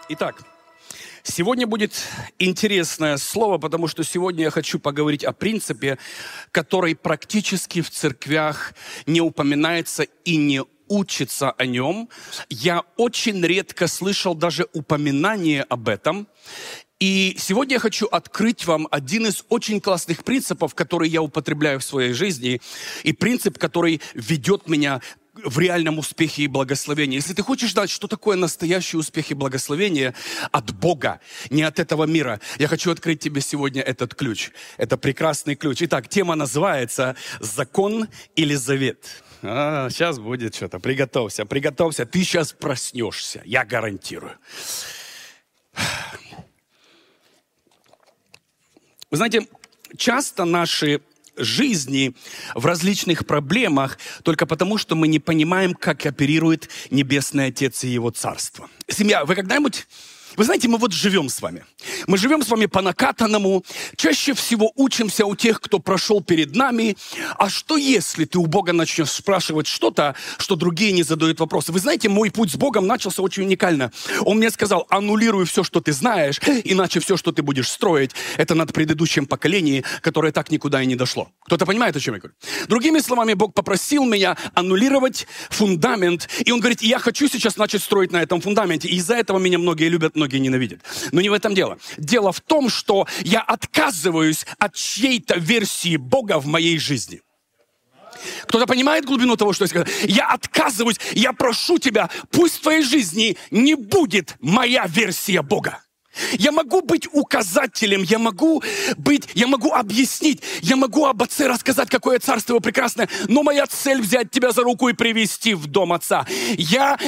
Итак, сегодня будет интересное слово, потому что сегодня я хочу поговорить о принципе, который практически в церквях не упоминается и не учится о нем. Я очень редко слышал даже упоминание об этом. И сегодня я хочу открыть вам один из очень классных принципов, который я употребляю в своей жизни, и принцип, который ведет меня в реальном успехе и благословении. Если ты хочешь знать, что такое настоящий успех и благословение от Бога, не от этого мира, я хочу открыть тебе сегодня этот ключ. Это прекрасный ключ. Итак, тема называется «Закон или завет». Сейчас будет что-то. Приготовься. Ты сейчас проснешься. Я гарантирую. Вы знаете, часто наши жизни в различных проблемах только потому, что мы не понимаем, как оперирует Небесный Отец и Его Царство. Семья, вы когда-нибудь... Вы знаете, мы вот живем с вами. Мы живем с вами по накатанному. Чаще всего учимся у тех, кто прошел перед нами. А что если ты у Бога начнешь спрашивать что-то, что другие не задают вопросы? Вы знаете, мой путь с Богом начался очень уникально. Он мне сказал: аннулируй все, что ты знаешь, иначе все, что ты будешь строить, это над предыдущим поколением, которое так никуда и не дошло. Кто-то понимает, о чем я говорю? Другими словами, Бог попросил меня аннулировать фундамент. И Он говорит: я хочу сейчас начать строить на этом фундаменте. И из-за этого меня многие любят, многие ненавидят. Но не в этом дело. Дело в том, что я отказываюсь от чьей-то версии Бога в моей жизни. Кто-то понимает глубину того, что я сказал? Я отказываюсь, я прошу тебя, пусть в твоей жизни не будет моя версия Бога. Я могу быть указателем, я могу объяснить, я могу об Отце рассказать, какое царство его прекрасное, но моя цель взять тебя за руку и привести в дом Отца. Я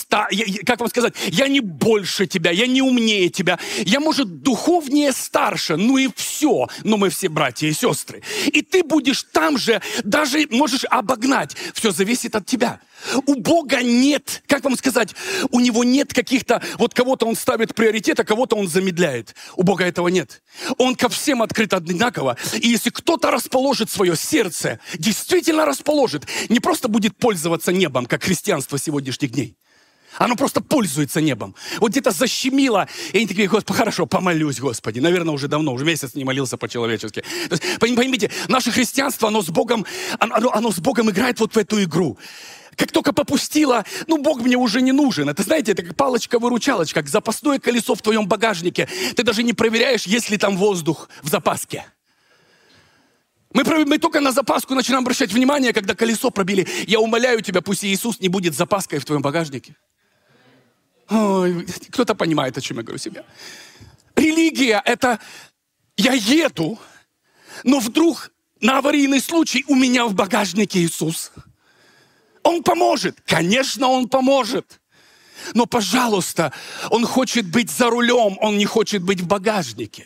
не больше тебя, я не умнее тебя, я, может, духовнее старше, ну и все, но мы все братья и сестры. И ты будешь там же, даже можешь обогнать, все зависит от тебя. У Бога нет, у Него нет каких-то, вот кого-то Он ставит приоритет, а кого-то Он замедляет. У Бога этого нет. Он ко всем открыт одинаково. И если кто-то расположит свое сердце, действительно расположит, не просто будет пользоваться небом, как христианство сегодняшних дней. Оно просто пользуется небом. Вот где-то защемило, и они такие: Господи, хорошо, помолюсь, Господи. Наверное, уже давно, уже месяц не молился по-человечески. То есть, поймите, наше христианство, оно с Богом играет вот в эту игру. Как только попустила, Бог мне уже не нужен. Это, знаете, это как палочка-выручалочка, как запасное колесо в твоем багажнике. Ты даже не проверяешь, есть ли там воздух в запаске. Мы только на запаску начинаем обращать внимание, когда колесо пробили. Я умоляю тебя, пусть Иисус не будет запаской в твоем багажнике. Ой, кто-то понимает, о чем я говорю себе. Религия — это я еду, но вдруг на аварийный случай у меня в багажнике Иисус. Он поможет. Конечно, Он поможет. Но, пожалуйста, Он хочет быть за рулем, Он не хочет быть в багажнике.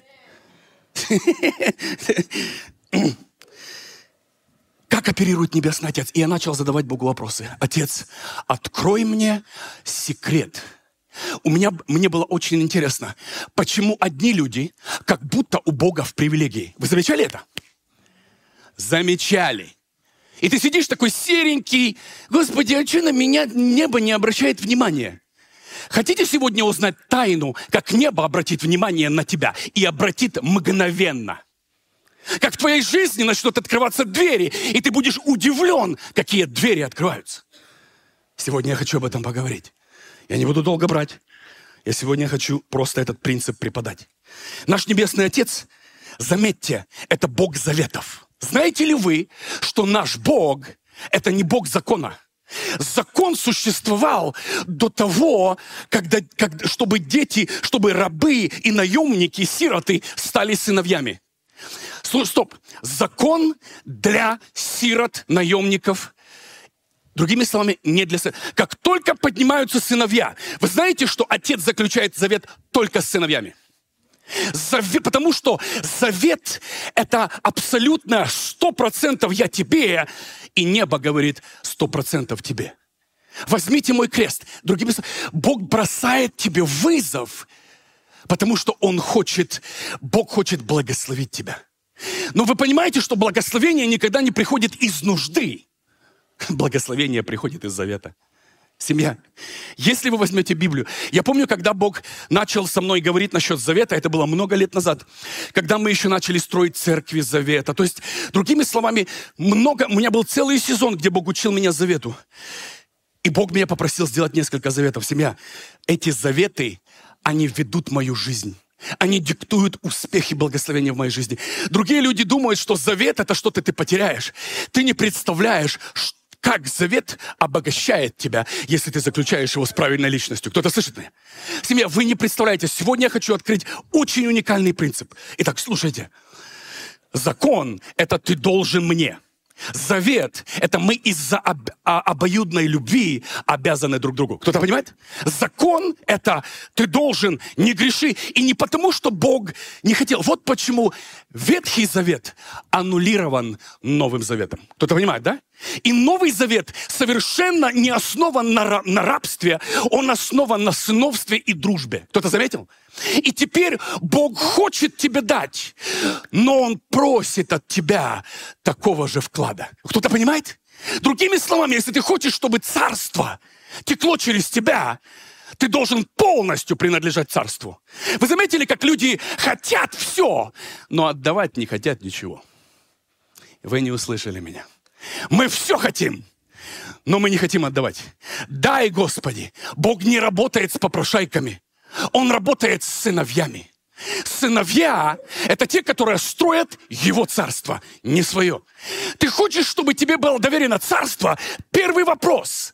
Как оперирует Небесный Отец? И я начал задавать Богу вопросы. Отец, открой мне секрет. Мне было очень интересно, почему одни люди, как будто у Бога в привилегии. Вы замечали это? Замечали. И ты сидишь такой серенький: Господи, а что на меня небо не обращает внимания? Хотите сегодня узнать тайну, как небо обратит внимание на тебя и обратит мгновенно? Как в твоей жизни начнут открываться двери, и ты будешь удивлен, какие двери открываются. Сегодня я хочу об этом поговорить. Я не буду долго брать. Я сегодня хочу просто этот принцип преподать. Наш Небесный Отец, заметьте, это Бог заветов. Знаете ли вы, что наш Бог – это не Бог закона? Закон существовал до того, чтобы дети, чтобы рабы и наемники, сироты стали сыновьями. Стоп. Закон для сирот, наемников. Другими словами, не для сыновей. Как только поднимаются сыновья, вы знаете, что отец заключает завет только с сыновьями? Потому что завет – это абсолютно 100% я тебе, и небо говорит 100% тебе. Возьмите мой крест. Другими словами, Бог бросает тебе вызов, потому что Бог хочет благословить тебя. Но вы понимаете, что благословение никогда не приходит из нужды. Благословение приходит из завета. Семья, если вы возьмете Библию, я помню, когда Бог начал со мной говорить насчет завета, это было много лет назад, когда мы еще начали строить церкви завета. То есть, другими словами, у меня был целый сезон, где Бог учил меня завету. И Бог меня попросил сделать несколько заветов. Семья, эти заветы, они ведут мою жизнь. Они диктуют успех и благословение в моей жизни. Другие люди думают, что завет – это что-то ты потеряешь. Ты не представляешь, как завет обогащает тебя, если ты заключаешь его с правильной личностью. Кто-то слышит меня? Семья, вы не представляете, сегодня я хочу открыть очень уникальный принцип. Итак, слушайте. Закон – это ты должен мне. Завет – это мы из-за обоюдной любви обязаны друг другу. Кто-то понимает? Закон – это ты должен, не греши. И не потому, что Бог не хотел. Вот почему Ветхий Завет аннулирован Новым Заветом. Кто-то понимает, да? И Новый Завет совершенно не основан на рабстве, он основан на сыновстве и дружбе. Кто-то заметил? И теперь Бог хочет тебе дать, но Он просит от тебя такого же вклада. Кто-то понимает? Другими словами, если ты хочешь, чтобы царство текло через тебя, ты должен полностью принадлежать царству. Вы заметили, как люди хотят все, но отдавать не хотят ничего? Вы не услышали меня. Мы все хотим, но мы не хотим отдавать. Дай, Господи, Бог не работает с попрошайками. Он работает с сыновьями. Сыновья – это те, которые строят Его царство, не свое. Ты хочешь, чтобы тебе было доверено царство? Первый вопрос.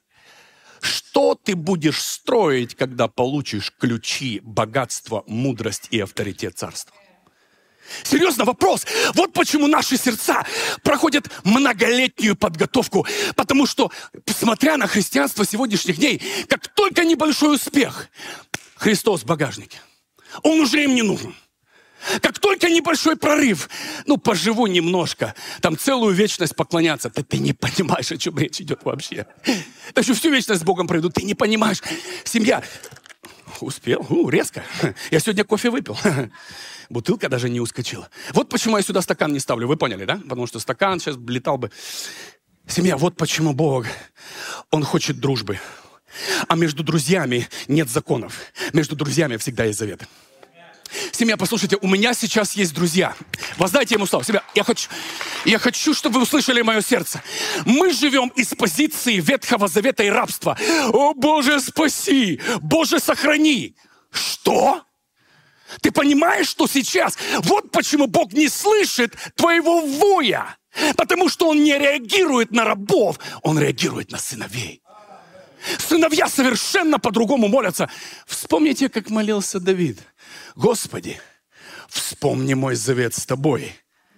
Что ты будешь строить, когда получишь ключи, богатство, мудрость и авторитет царства? Серьезно, вопрос. Вот почему наши сердца проходят многолетнюю подготовку. Потому что, смотря на христианство сегодняшних дней, как только небольшой успех, Христос в багажнике. Он уже им не нужен. Как только небольшой прорыв, поживу немножко, там целую вечность поклоняться. Ты не понимаешь, о чем речь идет вообще. Да что всю вечность с Богом проведу, ты не понимаешь. Семья. Успел? Резко. Я сегодня кофе выпил. Бутылка даже не ускочила. Вот почему я сюда стакан не ставлю. Вы поняли, да? Потому что стакан сейчас летал бы. Семья, вот почему Бог, Он хочет дружбы. А между друзьями нет законов. Между друзьями всегда есть завет. Семья, послушайте, у меня сейчас есть друзья. Воздайте ему славу. Семья, я хочу, чтобы вы услышали мое сердце. Мы живем из позиции Ветхого Завета и рабства. О, Боже, спаси! Боже, сохрани! Что? Ты понимаешь, что сейчас? Вот почему Бог не слышит твоего воя. Потому что Он не реагирует на рабов, Он реагирует на сыновей. Сыновья совершенно по-другому молятся. Вспомните, как молился Давид. Господи, вспомни мой завет с тобой.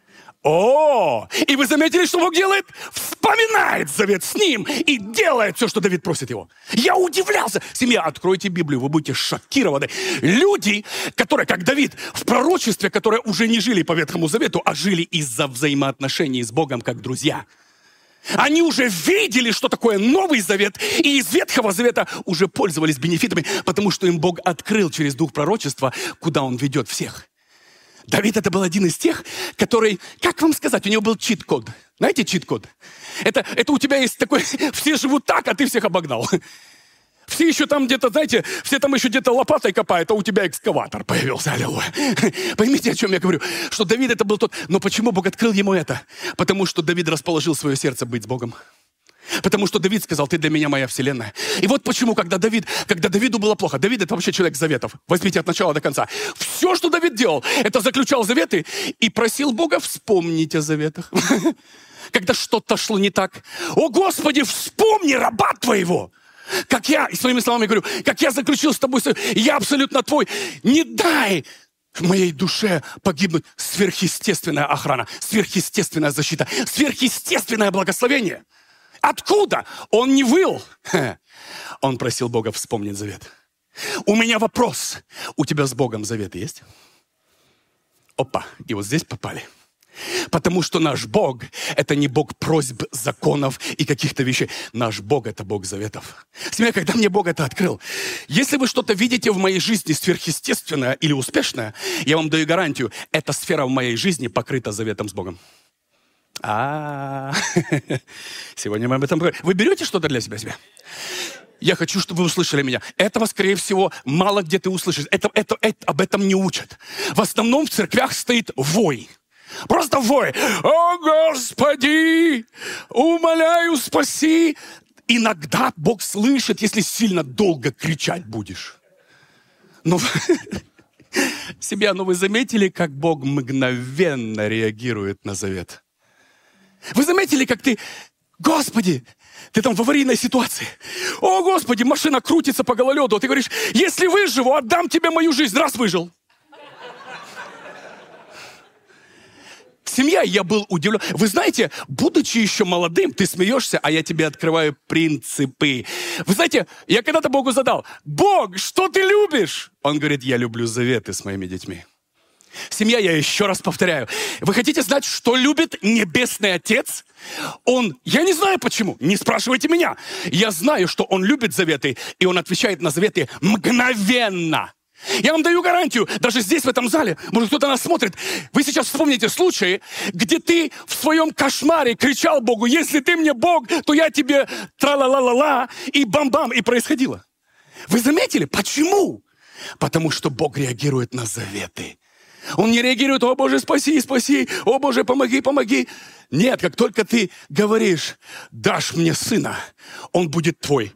О, и вы заметили, что Бог делает? Вспоминает завет с ним и делает все, что Давид просит его. Я удивлялся. Семья, откройте Библию, вы будете шокированы. Люди, которые, как Давид, в пророчестве, которые уже не жили по Ветхому Завету, а жили из-за взаимоотношений с Богом как друзья. Они уже видели, что такое Новый Завет, и из Ветхого Завета уже пользовались бенефитами, потому что им Бог открыл через дух пророчества, куда Он ведет всех. Давид это был один из тех, который, как вам сказать, у него был чит-код. Знаете чит-код? Это у тебя есть такой, все живут так, а ты всех обогнал. Все еще там где-то, знаете, все там еще где-то лопатой копают, а у тебя экскаватор появился, аллилуйя. Поймите, о чем я говорю? Что Давид это был тот, но почему Бог открыл ему это? Потому что Давид расположил свое сердце быть с Богом. Потому что Давид сказал, ты для меня моя вселенная. И вот почему, когда Давиду было плохо, Давид это вообще человек заветов. Возьмите от начала до конца. Все, что Давид делал, это заключал заветы и просил Бога вспомнить о заветах. Когда что-то шло не так. О, Господи, вспомни раба твоего. Как я, и своими словами говорю, как я заключил с тобой, я абсолютно твой. Не дай в моей душе погибнуть. Сверхъестественная охрана, сверхъестественная защита, сверхъестественное благословение. Откуда? Он не выл. Он просил Бога вспомнить завет. У меня вопрос. У тебя с Богом завет есть? Опа, и вот здесь попали. Потому что наш Бог – это не Бог просьб, законов и каких-то вещей. Наш Бог – это Бог заветов. Семья, когда мне Бог это открыл, если вы что-то видите в моей жизни сверхъестественное или успешное, я вам даю гарантию, эта сфера в моей жизни покрыта заветом с Богом. Сегодня мы об этом поговорим. Вы берете что-то для себя? Я хочу, чтобы вы услышали меня. Этого, скорее всего, мало где ты услышишь. Об этом не учат. В основном в церквях стоит вой. Просто вой. О, Господи, умоляю, спаси. Иногда Бог слышит, если сильно долго кричать будешь. Но вы заметили, как Бог мгновенно реагирует на завет? Вы заметили, как ты, Господи, ты там в аварийной ситуации. О, Господи, машина крутится по гололеду. Ты говоришь, если выживу, отдам тебе мою жизнь. Раз выжил. Семья, я был удивлен. Вы знаете, будучи еще молодым, ты смеешься, а я тебе открываю принципы. Вы знаете, я когда-то Богу задал, Бог, что ты любишь? Он говорит, я люблю заветы с моими детьми. Семья, я еще раз повторяю. Вы хотите знать, что любит Небесный Отец? Я не знаю почему, не спрашивайте меня. Я знаю, что Он любит заветы, и Он отвечает на заветы мгновенно. Я вам даю гарантию, даже здесь, в этом зале, может, кто-то нас смотрит, вы сейчас вспомните случаи, где ты в своем кошмаре кричал Богу, если ты мне Бог, то я тебе тра-ла-ла-ла-ла, и бам-бам, и происходило. Вы заметили? Почему? Потому что Бог реагирует на заветы. Он не реагирует, о Боже, спаси, спаси, о Боже, помоги, помоги. Нет, как только ты говоришь, дашь мне сына, он будет твой.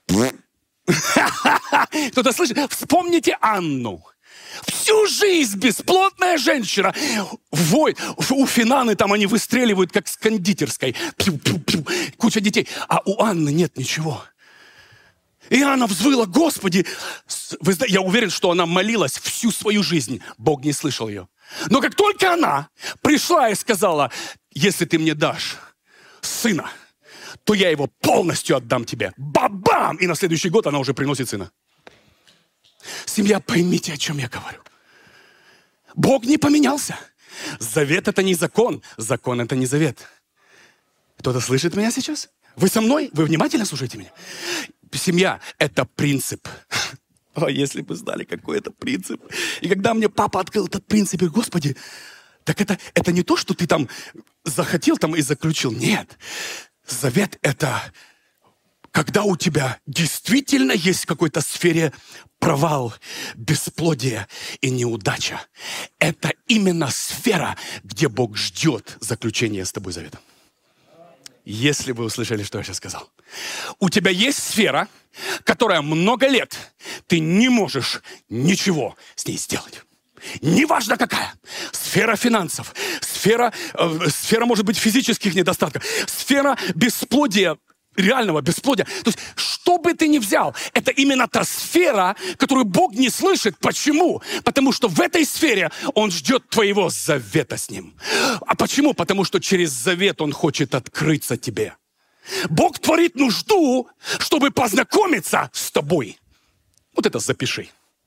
Кто-то слышит? Вспомните Анну. Всю жизнь бесплодная женщина. У Финаны там они выстреливают, как с кондитерской. Пью-пью-пью. Куча детей. А у Анны нет ничего. И она взвыла, Господи. Я уверен, что она молилась всю свою жизнь. Бог не слышал ее. Но как только она пришла и сказала, если ты мне дашь сына, то я его полностью отдам тебе. Ба-бам! И на следующий год она уже приносит сына. Семья, поймите, о чем я говорю. Бог не поменялся. Завет — это не закон. Закон — это не завет. Кто-то слышит меня сейчас? Вы со мной? Вы внимательно слушаете меня? Семья — это принцип. О, если бы знали, какой это принцип. И когда мне папа открыл этот принцип, я говорю, Господи, так это не то, что ты там захотел там и заключил. Нет. Завет — это когда у тебя действительно есть в какой-то сфере провал, бесплодие и неудача. Это именно сфера, где Бог ждет заключения с тобой завета. Если вы услышали, что я сейчас сказал. У тебя есть сфера, которая много лет ты не можешь ничего с ней сделать. Неважно какая. Сфера финансов, сфера, может быть, физических недостатков, сфера бесплодия, реального бесплодия. То есть, что бы ты ни взял, это именно та сфера, которую Бог не слышит. Почему? Потому что в этой сфере Он ждет твоего завета с Ним. А почему? Потому что через завет Он хочет открыться тебе. Бог творит нужду, чтобы познакомиться с тобой. Вот это запиши.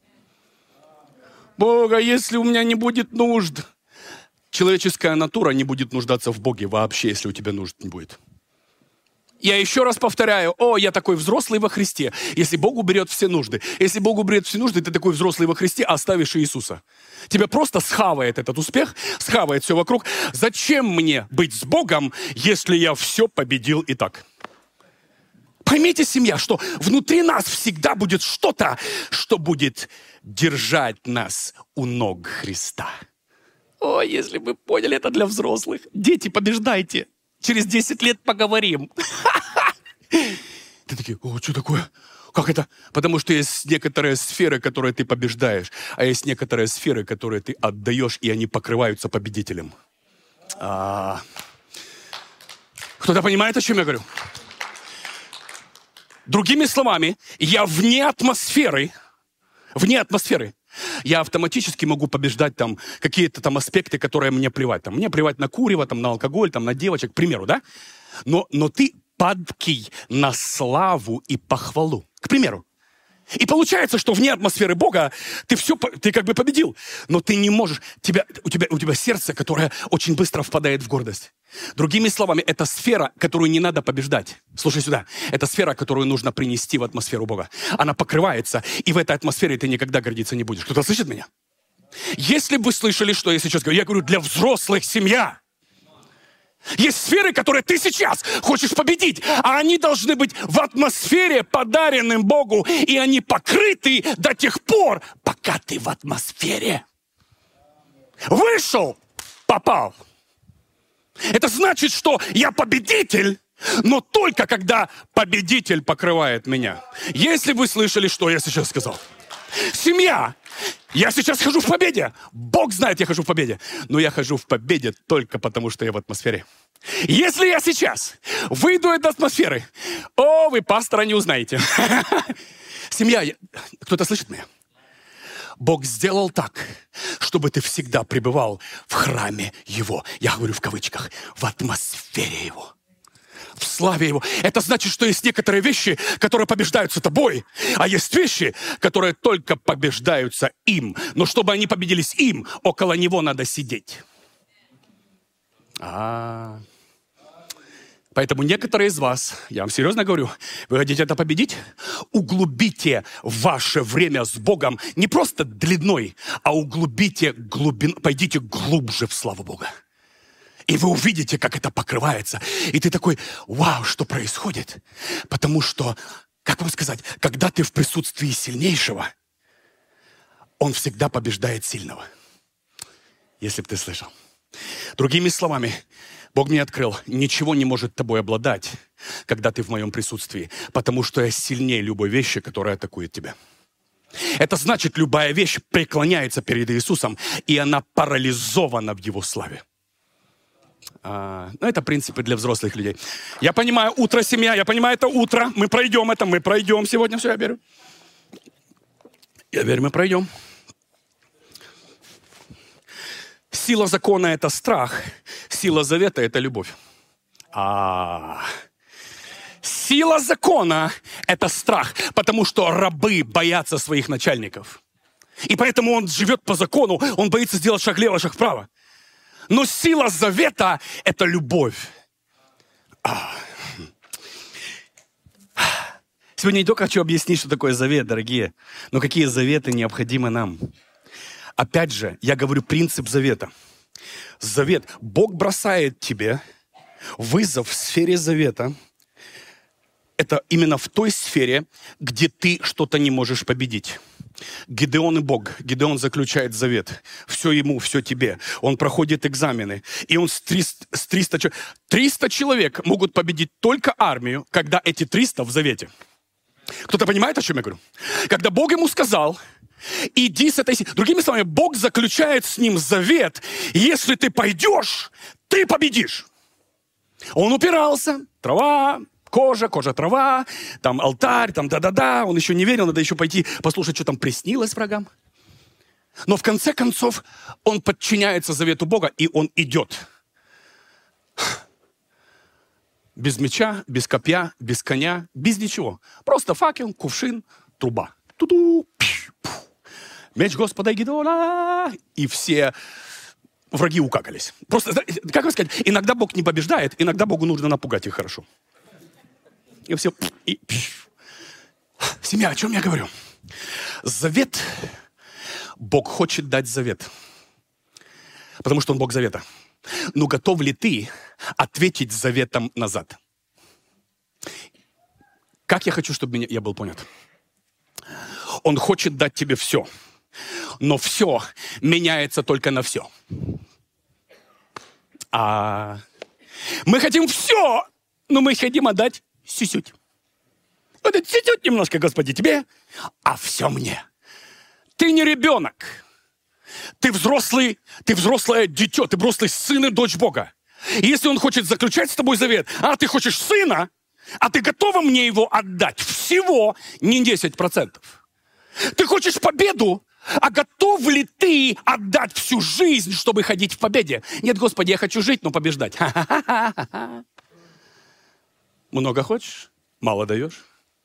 Бога, если у меня не будет нужд, человеческая натура не будет нуждаться в Боге вообще, если у тебя нужд не будет. Я еще раз повторяю, я такой взрослый во Христе. Если Бог уберет все нужды, ты такой взрослый во Христе, оставишь Иисуса. Тебя просто схавает этот успех, схавает все вокруг. Зачем мне быть с Богом, если я все победил и так? Поймите, семья, что внутри нас всегда будет что-то, что будет держать нас у ног Христа. Если вы поняли, это для взрослых. Дети, побеждайте. Через 10 лет поговорим. Ты такие, что такое? Как это? Потому что есть некоторые сферы, которые ты побеждаешь, а есть некоторые сферы, которые ты отдаешь, и они покрываются победителем. Кто-то понимает, о чем я говорю? Другими словами, я вне атмосферы. Я автоматически могу побеждать там какие-то там аспекты, которые мне плевать. Там, мне плевать на курево, там, на алкоголь, там, на девочек, к примеру, да? Но ты падкий на славу и похвалу. К примеру. И получается, что вне атмосферы Бога ты как бы победил. Но ты не можешь. У тебя сердце, которое очень быстро впадает в гордость. Другими словами, это сфера, которую не надо побеждать. Слушай сюда. Это сфера, которую нужно принести в атмосферу Бога. Она покрывается, и в этой атмосфере ты никогда гордиться не будешь. Кто-то слышит меня? Если бы вы слышали, что я сейчас говорю, я говорю для взрослых семья. Есть сферы, которые ты сейчас хочешь победить, а они должны быть в атмосфере, подаренным Богу, и они покрыты до тех пор, пока ты в атмосфере. Вышел, попал. Это значит, что я победитель, но только когда победитель покрывает меня. Если вы слышали, что я сейчас сказал. Семья. Я сейчас хожу в победе. Бог знает, я хожу в победе. Но я хожу в победе только потому, что я в атмосфере. Если я сейчас выйду из атмосферы, вы пастора не узнаете. Семья, кто-то слышит меня? Бог сделал так, чтобы ты всегда пребывал в храме Его. Я говорю в кавычках, в атмосфере Его. В славе Его. Это значит, что есть некоторые вещи, которые побеждаются тобой, а есть вещи, которые только побеждаются им. Но чтобы они победились им, около Него надо сидеть. Поэтому некоторые из вас, я вам серьезно говорю, вы хотите это победить? Углубите ваше время с Богом не просто длиной, а углубите глубину, пойдите глубже в славу Бога. И вы увидите, как это покрывается. И ты такой, вау, что происходит? Потому что, как вам сказать, когда ты в присутствии сильнейшего, он всегда побеждает сильного. Если бы ты слышал. Другими словами, Бог мне открыл, ничего не может тобой обладать, когда ты в моем присутствии, потому что я сильнее любой вещи, которая атакует тебя. Это значит, любая вещь преклоняется перед Иисусом, и она парализована в Его славе. Это принципы для взрослых людей. Я понимаю, утро, семья, я понимаю, это утро, мы пройдем сегодня, все, я верю. Я верю, мы пройдем. Сила закона – это страх, сила завета – это любовь. Сила закона – это страх, потому что рабы боятся своих начальников. И поэтому он живет по закону, он боится сделать шаг влево, шаг вправо. Но сила завета – это любовь. Сегодня не только хочу объяснить, что такое завет, дорогие, но какие заветы необходимы нам. Опять же, я говорю принцип завета. Завет. Бог бросает тебе вызов в сфере завета. Это именно в той сфере, где ты что-то не можешь победить. Гидеон и Бог. Гидеон заключает завет. Все ему, все тебе. Он проходит экзамены. И он с 300 человек могут победить только армию, когда эти 300 в завете. Кто-то понимает, о чем я говорю? Когда Бог ему сказал... Иди с этой... Другими словами, Бог заключает с ним завет. Если ты пойдешь, ты победишь. Он упирался. Трава, кожа, трава. Там алтарь, там да-да-да. Он еще не верил, надо еще пойти послушать, что там приснилось врагам. Но в конце концов, он подчиняется завету Бога, и он идет. Без меча, без копья, без коня, без ничего. Просто факел, кувшин, труба. Ту-ду, меч Господа Гидеона, и все враги укакались. Просто, как вам сказать, иногда Бог не побеждает, иногда Богу нужно напугать их хорошо. И все. Семья, о чем я говорю? Завет. Бог хочет дать завет. Потому что Он Бог завета. Но готов ли ты ответить заветом назад? Как я хочу, чтобы я был понят? Он хочет дать тебе все. Но все меняется только на все. Мы хотим все, но мы хотим отдать чуть-чуть. Вот чуть-чуть немножко, Господи, тебе, а все мне. Ты не ребенок. Ты взрослое дитё, ты взрослый сын и дочь Бога. И если Он хочет заключать с тобой завет, а ты хочешь сына, а ты готова мне его отдать всего не 10%. Ты хочешь победу, а готов ли ты отдать всю жизнь, чтобы ходить в победе? Нет, Господи, я хочу жить, но побеждать. Много хочешь, мало даешь.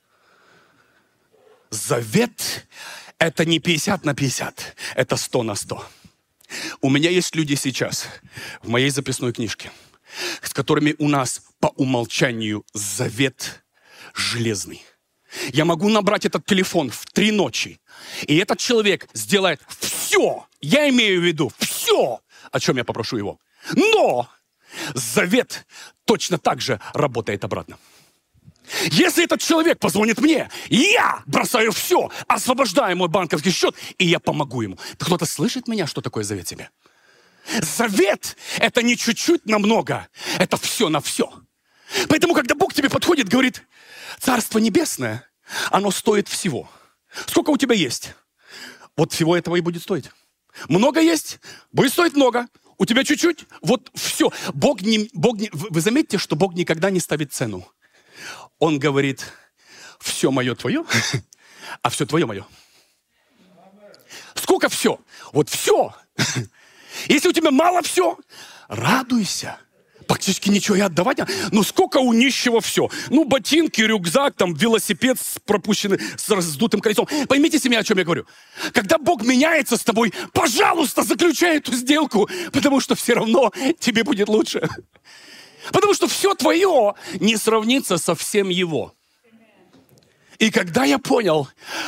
Завет – это не 50 на 50, это 100 на 100. У меня есть люди сейчас в моей записной книжке, с которыми у нас по умолчанию завет железный. Я могу набрать этот телефон в 3 ночи, и этот человек сделает все, я имею в виду все, о чем я попрошу его. Но завет точно так же работает обратно. Если этот человек позвонит мне, я бросаю все, освобождаю мой банковский счет, и я помогу ему. Кто-то слышит меня, что такое завет себе? Завет – это не чуть-чуть на много, это все на все. Поэтому, когда Бог тебе подходит, говорит, Царство Небесное, оно стоит всего. Сколько у тебя есть? Вот всего этого и будет стоить. Много есть? Будет стоить много. У тебя чуть-чуть? Вот все. Вы заметите, что Бог никогда не ставит цену. Он говорит, все мое твое, а все твое мое. Сколько все? Вот все. Если у тебя мало все, радуйся. Практически ничего и отдавать. Ну сколько у нищего все? Ну ботинки, рюкзак, там велосипед с раздутым колесом. Поймите себе, о чем я говорю. Когда Бог меняется с тобой, пожалуйста, заключай эту сделку, потому что все равно тебе будет лучше. Потому что все твое не сравнится со всем его. И когда я понял,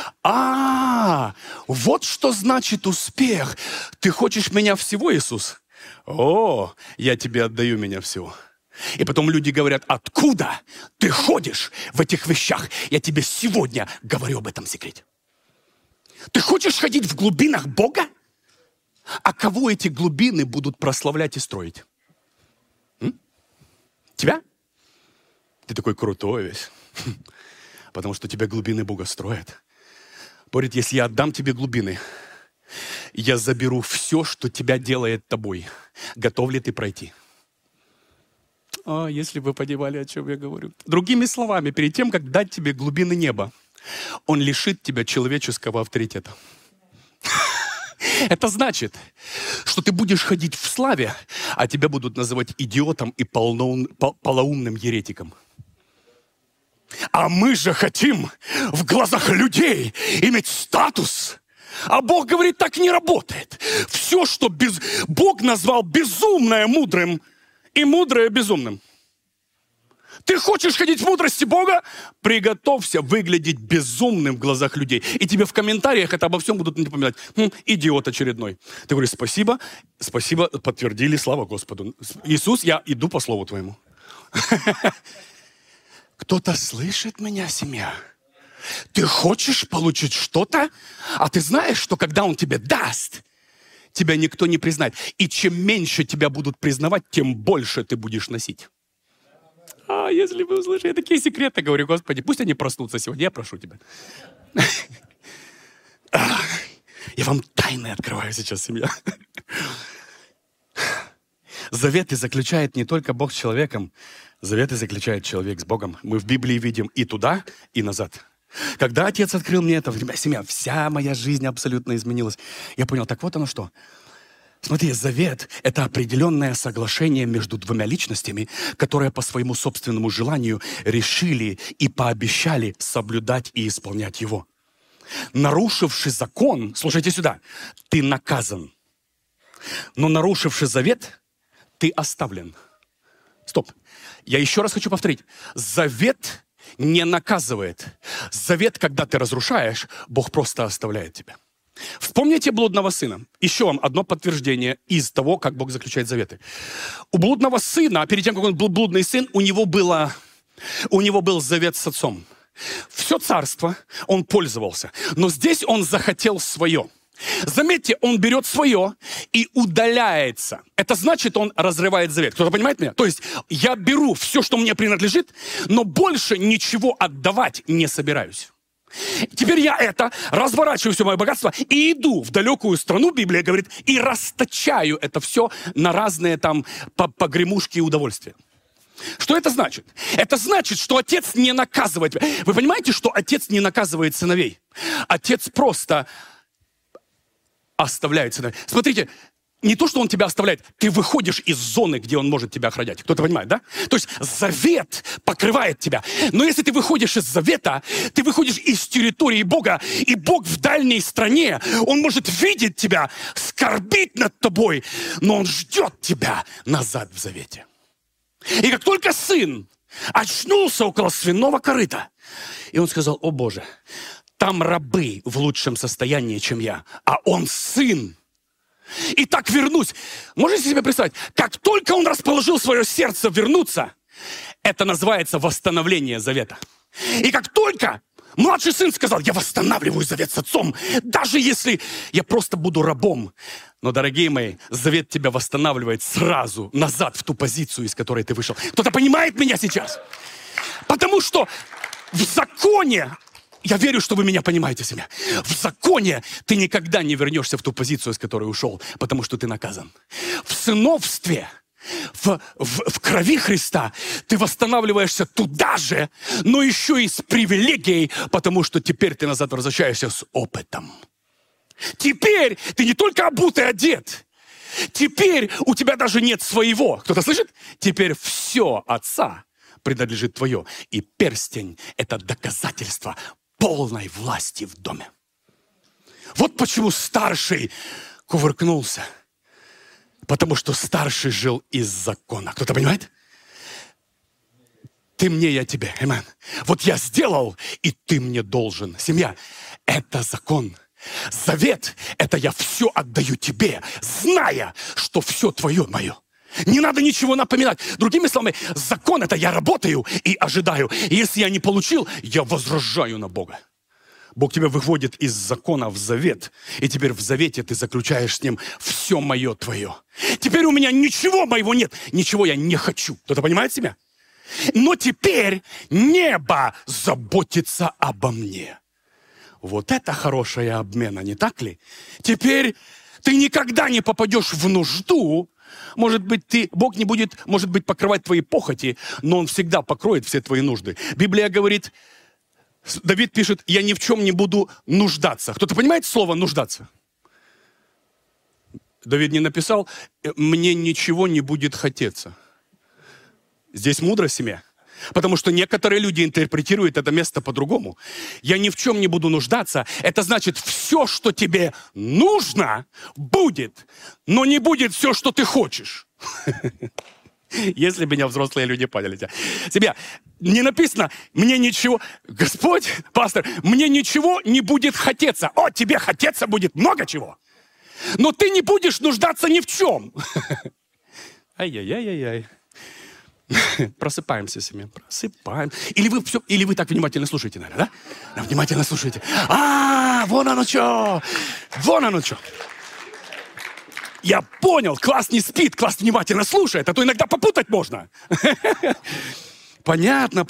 вот что значит успех. Ты хочешь меня всего, Иисус? О, я тебе отдаю меня всего. И потом люди говорят, откуда ты ходишь в этих вещах? Я тебе сегодня говорю об этом секрете. Ты хочешь ходить в глубинах Бога? А кого эти глубины будут прославлять и строить? Тебя? Ты такой крутой весь. Потому что тебя глубины Бога строят. Говорит, если я отдам тебе глубины, я заберу все, что тебя делает тобой. Готов ли ты пройти? Если вы понимали, о чем я говорю. Другими словами, перед тем, как дать тебе глубины неба, Он лишит тебя человеческого авторитета. Это значит, что ты будешь ходить в славе, а тебя будут называть идиотом и полоумным еретиком. А мы же хотим в глазах людей иметь статус. А Бог говорит, так не работает. Все, что Бог назвал безумное мудрым и мудрое безумным. Ты хочешь ходить в мудрости Бога? Приготовься выглядеть безумным в глазах людей. И тебе в комментариях это обо всем будут напоминать. Идиот очередной. Ты говоришь, спасибо, подтвердили, слава Господу. Иисус, я иду по слову твоему. Кто-то слышит меня, семья? Ты хочешь получить что-то, а ты знаешь, что когда Он тебе даст, тебя никто не признает. И чем меньше тебя будут признавать, тем больше ты будешь носить. Если вы услышали, я такие секреты говорю, Господи, пусть они проснутся сегодня, я прошу Тебя. Я вам тайны открываю сейчас, семья. Заветы заключает не только Бог с человеком, заветы заключает человек с Богом. Мы в Библии видим и туда, и назад. Когда Отец открыл мне это, семья, вся моя жизнь абсолютно изменилась. Я понял, так вот оно что. Смотри, завет – это определенное соглашение между двумя личностями, которые по своему собственному желанию решили и пообещали соблюдать и исполнять его. Нарушивший закон, слушайте сюда, ты наказан. Но нарушивший завет, ты оставлен. Стоп. Я еще раз хочу повторить. Завет не наказывает. Завет, когда ты разрушаешь, Бог просто оставляет тебя. Вспомните блудного сына. Еще вам одно подтверждение из того, как Бог заключает заветы. У блудного сына, перед тем, как он был блудный сын, у него был завет с отцом. Все царство он пользовался. Но здесь он захотел свое. Заметьте, он берет свое и удаляется. Это значит, он разрывает завет. Кто-то понимает меня? То есть я беру все, что мне принадлежит, но больше ничего отдавать не собираюсь. Теперь я разворачиваю все мое богатство и иду в далекую страну, Библия говорит, и расточаю это все на разные там погремушки и удовольствия. Что это значит? Это значит, что отец не наказывает. Вы понимаете, что отец не наказывает сыновей? Отец просто оставляет сыновей. Смотрите, не то, что он тебя оставляет, ты выходишь из зоны, где он может тебя охранять. Кто-то понимает, да? То есть завет покрывает тебя. Но если ты выходишь из завета, ты выходишь из территории Бога, и Бог в дальней стране, Он может видеть тебя, скорбить над тобой, но Он ждет тебя назад в завете. И как только сын очнулся около свиного корыта, и он сказал, о Боже, там рабы в лучшем состоянии, чем я, а он сын. И так вернусь. Можете себе представить, как только он расположил свое сердце вернуться, это называется восстановление завета. И как только младший сын сказал, я восстанавливаю завет с отцом, даже если я просто буду рабом. Но, дорогие мои, завет тебя восстанавливает сразу назад в ту позицию, из которой ты вышел. Кто-то понимает меня сейчас? Потому что в законе, я верю, что вы меня понимаете, семья, в законе ты никогда не вернешься в ту позицию, с которой ушел, потому что ты наказан. В сыновстве, в крови Христа ты восстанавливаешься туда же, но еще и с привилегией, потому что теперь ты назад возвращаешься с опытом. Теперь ты не только обут и одет. Теперь у тебя даже нет своего. Кто-то слышит? Теперь все отца принадлежит твое. И перстень – это доказательство полной власти в доме. Вот почему старший кувыркнулся. Потому что старший жил из закона. Кто-то понимает? Ты мне, я тебе. Аминь. Вот я сделал, и ты мне должен. Семья – это закон. Завет – это я все отдаю тебе, зная, что все твое мое. Не надо ничего напоминать. Другими словами, закон – это я работаю и ожидаю. И если я не получил, я возражаю на Бога. Бог тебя выводит из закона в завет. И теперь в завете ты заключаешь с ним все мое твое. Теперь у меня ничего моего нет. Ничего я не хочу. Кто-то понимает себя? Но теперь небо заботится обо мне. Вот это хорошая обмена, не так ли? Теперь ты никогда не попадешь в нужду. Может быть, Бог не будет, может быть, покрывать твои похоти, но Он всегда покроет все твои нужды. Библия говорит, Давид пишет, я ни в чем не буду нуждаться. Кто-то понимает слово «нуждаться»? Давид не написал, мне ничего не будет хотеться. Здесь мудрость, семья. Потому что некоторые люди интерпретируют это место по-другому. Я ни в чем не буду нуждаться. Это значит, все, что тебе нужно, будет. Но не будет все, что ты хочешь. Если меня взрослые люди поняли. Себя не написано, мне ничего... Господь, пастор, мне ничего не будет хотеться. О, тебе хотеться будет много чего. Но ты не будешь нуждаться ни в чем. Ай-яй-яй-яй-яй. Просыпаемся, семья, просыпаем. Или вы так внимательно слушаете, наверное, да? Внимательно слушаете. Вон оно что! Вон оно что! Я понял, класс не спит, класс внимательно слушает, а то иногда попутать можно. Понятно.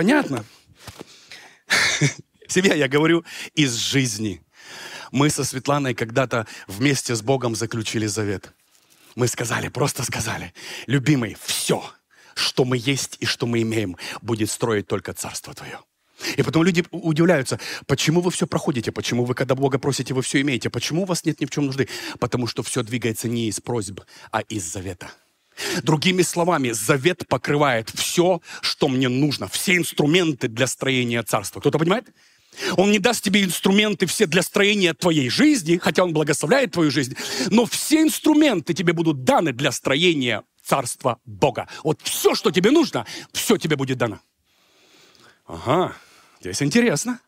Семья, я говорю, из жизни. Мы со Светланой когда-то вместе с Богом заключили завет. Мы просто сказали, любимый, все, что мы есть и что мы имеем, будет строить только Царство Твое. И потом люди удивляются, почему вы все проходите, почему вы, когда Бога просите, вы все имеете, почему у вас нет ни в чем нужды? Потому что все двигается не из просьб, а из завета. Другими словами, завет покрывает все, что мне нужно, все инструменты для строения Царства. Кто-то понимает? Он не даст тебе инструменты все для строения твоей жизни, хотя Он благословляет твою жизнь, но все инструменты тебе будут даны для строения Царства Бога. Вот все, что тебе нужно, все тебе будет дано. Ага, здесь интересно.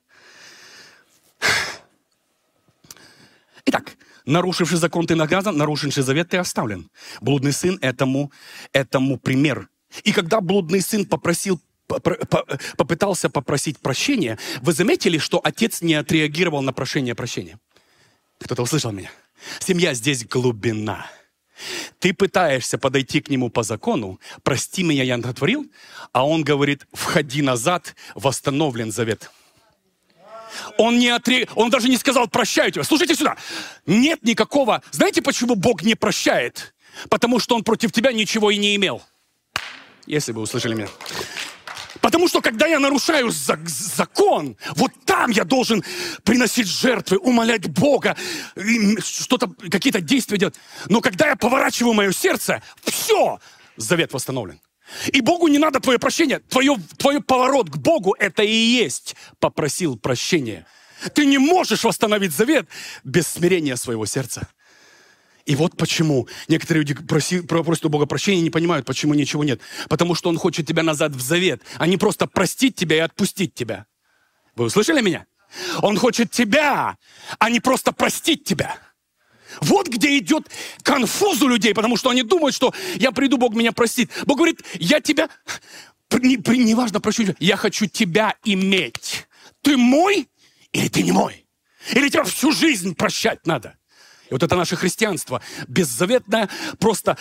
Итак, нарушивший закон ты наказан, нарушивший завет ты оставлен. Блудный сын этому пример. И когда блудный сын попытался попросить прощения, вы заметили, что отец не отреагировал на прошение прощения? Кто-то услышал меня? Семья, здесь глубина. Ты пытаешься подойти к нему по закону, прости меня, я натворил, а он говорит, входи назад, восстановлен завет. Он даже не сказал, прощаю тебя. Слушайте сюда, нет никакого... Знаете, почему Бог не прощает? Потому что Он против тебя ничего и не имел. Если вы услышали меня. Потому что, когда я нарушаю закон, вот там я должен приносить жертвы, умолять Бога, какие-то действия делать. Но когда я поворачиваю мое сердце, все, завет восстановлен. И Богу не надо твое прощение. Твой поворот к Богу, это и есть попросил прощения. Ты не можешь восстановить завет без смирения своего сердца. И вот почему некоторые люди просят у Бога прощения и не понимают, почему ничего нет. Потому что Он хочет тебя назад в завет, а не просто простить тебя и отпустить тебя. Вы услышали меня? Он хочет тебя, а не просто простить тебя. Вот где идет конфуз у людей, потому что они думают, что я приду, Бог меня простит. Бог говорит, я тебя, неважно, прощу, я хочу тебя иметь. Ты мой или ты не мой? Или тебя всю жизнь прощать надо? И вот это наше христианство, беззаветное, просто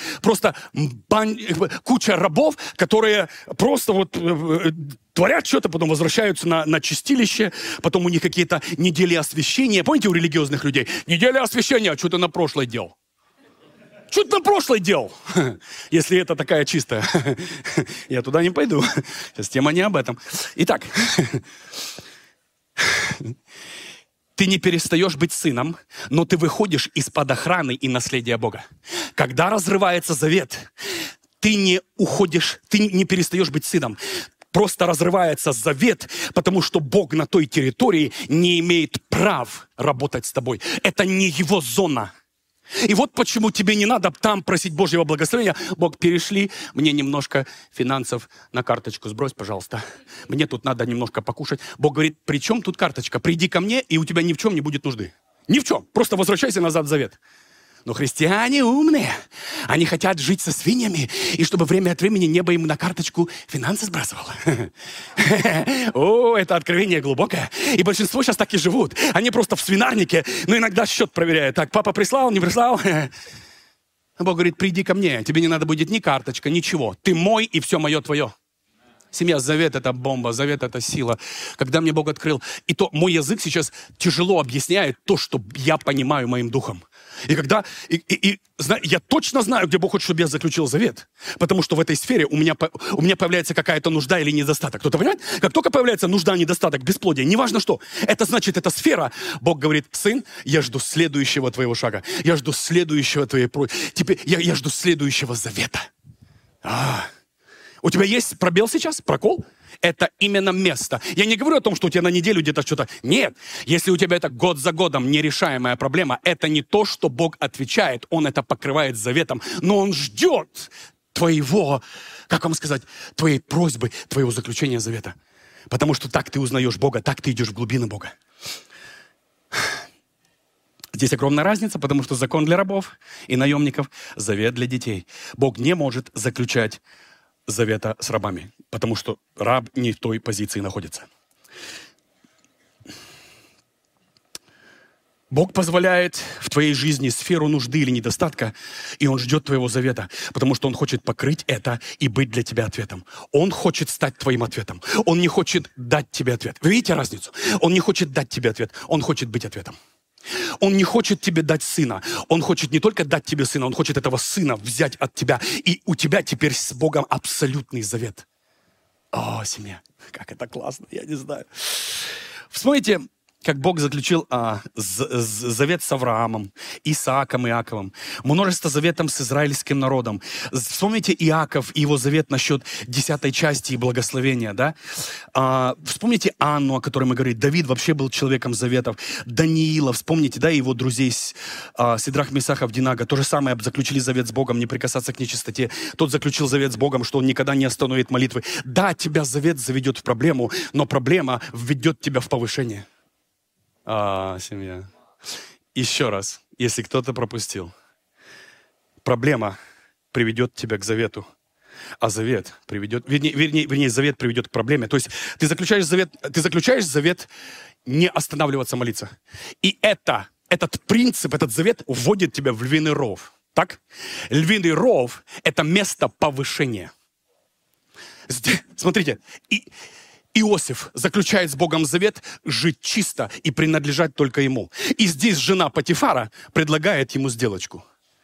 куча рабов, которые просто вот творят что-то, потом возвращаются на чистилище, потом у них какие-то недели освящения. Помните у религиозных людей? Неделя освящения, а что ты на прошлое делал? Что ты на прошлое делал? Если это такая чистая. Я туда не пойду. Сейчас тема не об этом. Итак. Ты не перестаешь быть сыном, но ты выходишь из-под охраны и наследия Бога. Когда разрывается завет, ты не уходишь, ты не перестаешь быть сыном. Просто разрывается завет, потому что Бог на той территории не имеет прав работать с тобой. Это не его зона. И вот почему тебе не надо там просить Божьего благословения. Бог, перешли мне немножко финансов на карточку. Сбрось, пожалуйста. Мне тут надо немножко покушать. Бог говорит, при чем тут карточка? Приди ко мне, и у тебя ни в чем не будет нужды. Ни в чем. Просто возвращайся назад в завет. Но христиане умные. Они хотят жить со свиньями, и чтобы время от времени небо им на карточку финансы сбрасывало. О, это откровение глубокое. И большинство сейчас так и живут. Они просто в свинарнике, но иногда счет проверяют. Так, папа прислал, не прислал? Бог говорит, приди ко мне. Тебе не надо будет ни карточка, ничего. Ты мой, и все мое твое. Семья, завет — это бомба, завет — это сила. Когда мне Бог открыл, и то мой язык сейчас тяжело объясняет то, что я понимаю моим духом. И когда, я точно знаю, где Бог хочет, чтобы я заключил завет. Потому что в этой сфере у меня появляется какая-то нужда или недостаток. Кто-то понимает? Как только появляется нужда, недостаток, бесплодие, неважно что, это значит, это сфера. Бог говорит, сын, я жду следующего твоего шага. Я жду следующего твоей просьбы. Теперь я жду следующего завета. У тебя есть пробел сейчас, прокол? Это именно место. Я не говорю о том, что у тебя на неделю где-то что-то. Нет. Если у тебя это год за годом нерешаемая проблема, это не то, что Бог отвечает. Он это покрывает заветом. Но Он ждет твоего, как вам сказать, твоей просьбы, твоего заключения завета. Потому что так ты узнаешь Бога, так ты идешь в глубины Бога. Здесь огромная разница, потому что закон для рабов и наемников, завет для детей. Бог не может заключать завета с рабами, потому что раб не в той позиции находится. Бог позволяет в твоей жизни сферу нужды или недостатка, и Он ждет твоего завета, потому что Он хочет покрыть это и быть для тебя ответом. Он хочет стать твоим ответом. Он не хочет дать тебе ответ. Вы видите разницу? Он не хочет дать тебе ответ, Он хочет быть ответом. Он не хочет тебе дать сына. Он хочет не только дать тебе сына, Он хочет этого сына взять от тебя. И у тебя теперь с Богом абсолютный завет. О, семья, как это классно, я не знаю. Вспомните, как Бог заключил завет с Авраамом, Исааком, Иаковом, множество заветов с израильским народом. Вспомните Иаков и его завет насчет 10 части и благословения, да? Вспомните Анну, о которой мы говорили. Давид вообще был человеком заветов. Даниила, вспомните, да, его друзей Сидрах, Месах, Авдинага. То же самое, заключили завет с Богом, не прикасаться к нечистоте. Тот заключил завет с Богом, что он никогда не остановит молитвы. Да, тебя завет заведет в проблему, но проблема введет тебя в повышение. Семья. Еще раз, если кто-то пропустил. Проблема приведет тебя к завету, а завет приведет, вернее, завет приведет к проблеме. То есть ты заключаешь завет не останавливаться молиться. И этот принцип, этот завет вводит тебя в львиный ров. Так? Львиный ров – это место повышения. Смотрите, Иосиф заключает с Богом завет жить чисто и принадлежать только ему. И здесь жена Потифара предлагает ему сделочку.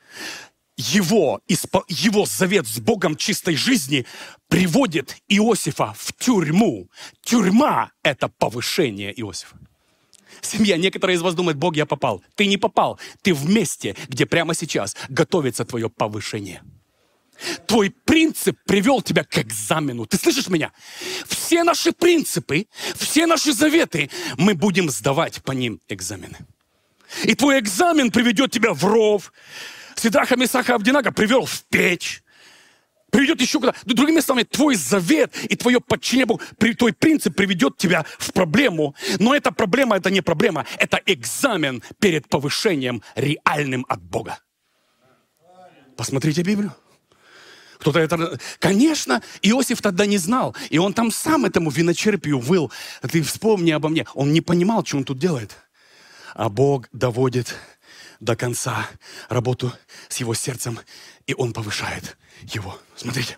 Его завет с Богом чистой жизни приводит Иосифа в тюрьму. Тюрьма – это повышение Иосифа. Семья, некоторые из вас думают, Бог, я попал. Ты не попал. Ты в месте, где прямо сейчас готовится твое повышение. Твой принцип привел тебя к экзамену. Ты слышишь меня? Все наши принципы, все наши заветы, мы будем сдавать по ним экзамены. И твой экзамен приведет тебя в ров. Сидраха, Месаха, Авдинага привел в печь. Приведет еще куда. Другими словами, твой завет и твое подчинение Богу, твой принцип приведет тебя в проблему. Но эта проблема, это не проблема. Это экзамен перед повышением реальным от Бога. Посмотрите Библию. Кто-то это... Конечно, Иосиф тогда не знал. И он там сам этому виночерпию выл. Ты вспомни обо мне. Он не понимал, что он тут делает. А Бог доводит до конца работу с его сердцем. И он повышает его. Смотрите.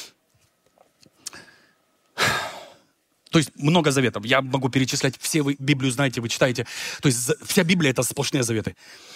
То есть много заветов. Я могу перечислять. Все вы Библию знаете, вы читаете. То есть вся Библия — это сплошные заветы.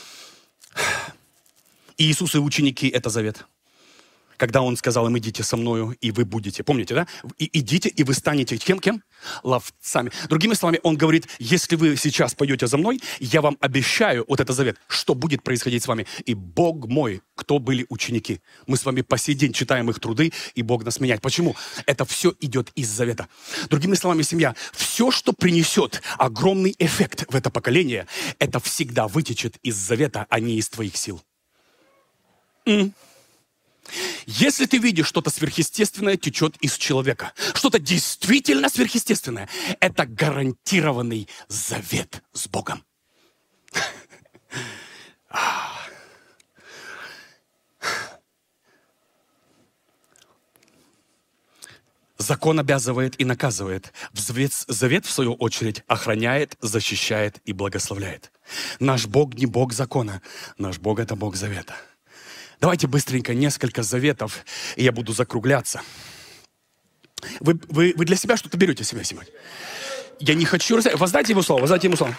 И Иисус и ученики — это завет. Когда Он сказал им: идите со мною, и вы будете. Помните, да? Идите, и вы станете кем? Ловцами. Другими словами, Он говорит: если вы сейчас пойдете за мной, я вам обещаю, вот это завет, что будет происходить с вами. И Бог мой, кто были ученики. Мы с вами по сей день читаем их труды, и Бог нас меняет. Почему? Это все идет из завета. Другими словами, семья, все, что принесет огромный эффект в это поколение, это всегда вытечет из завета, а не из твоих сил. Если ты видишь, что-то сверхъестественное течет из человека, что-то действительно сверхъестественное, это гарантированный завет с Богом. Закон обязывает и наказывает. Завет, в свою очередь, охраняет, защищает и благословляет. Наш Бог не Бог закона, наш Бог — это Бог завета. Давайте быстренько несколько заветов, и я буду закругляться. Вы для себя что-то берете себе сегодня? Я не хочу... Воздайте ему слово, воздайте ему слово.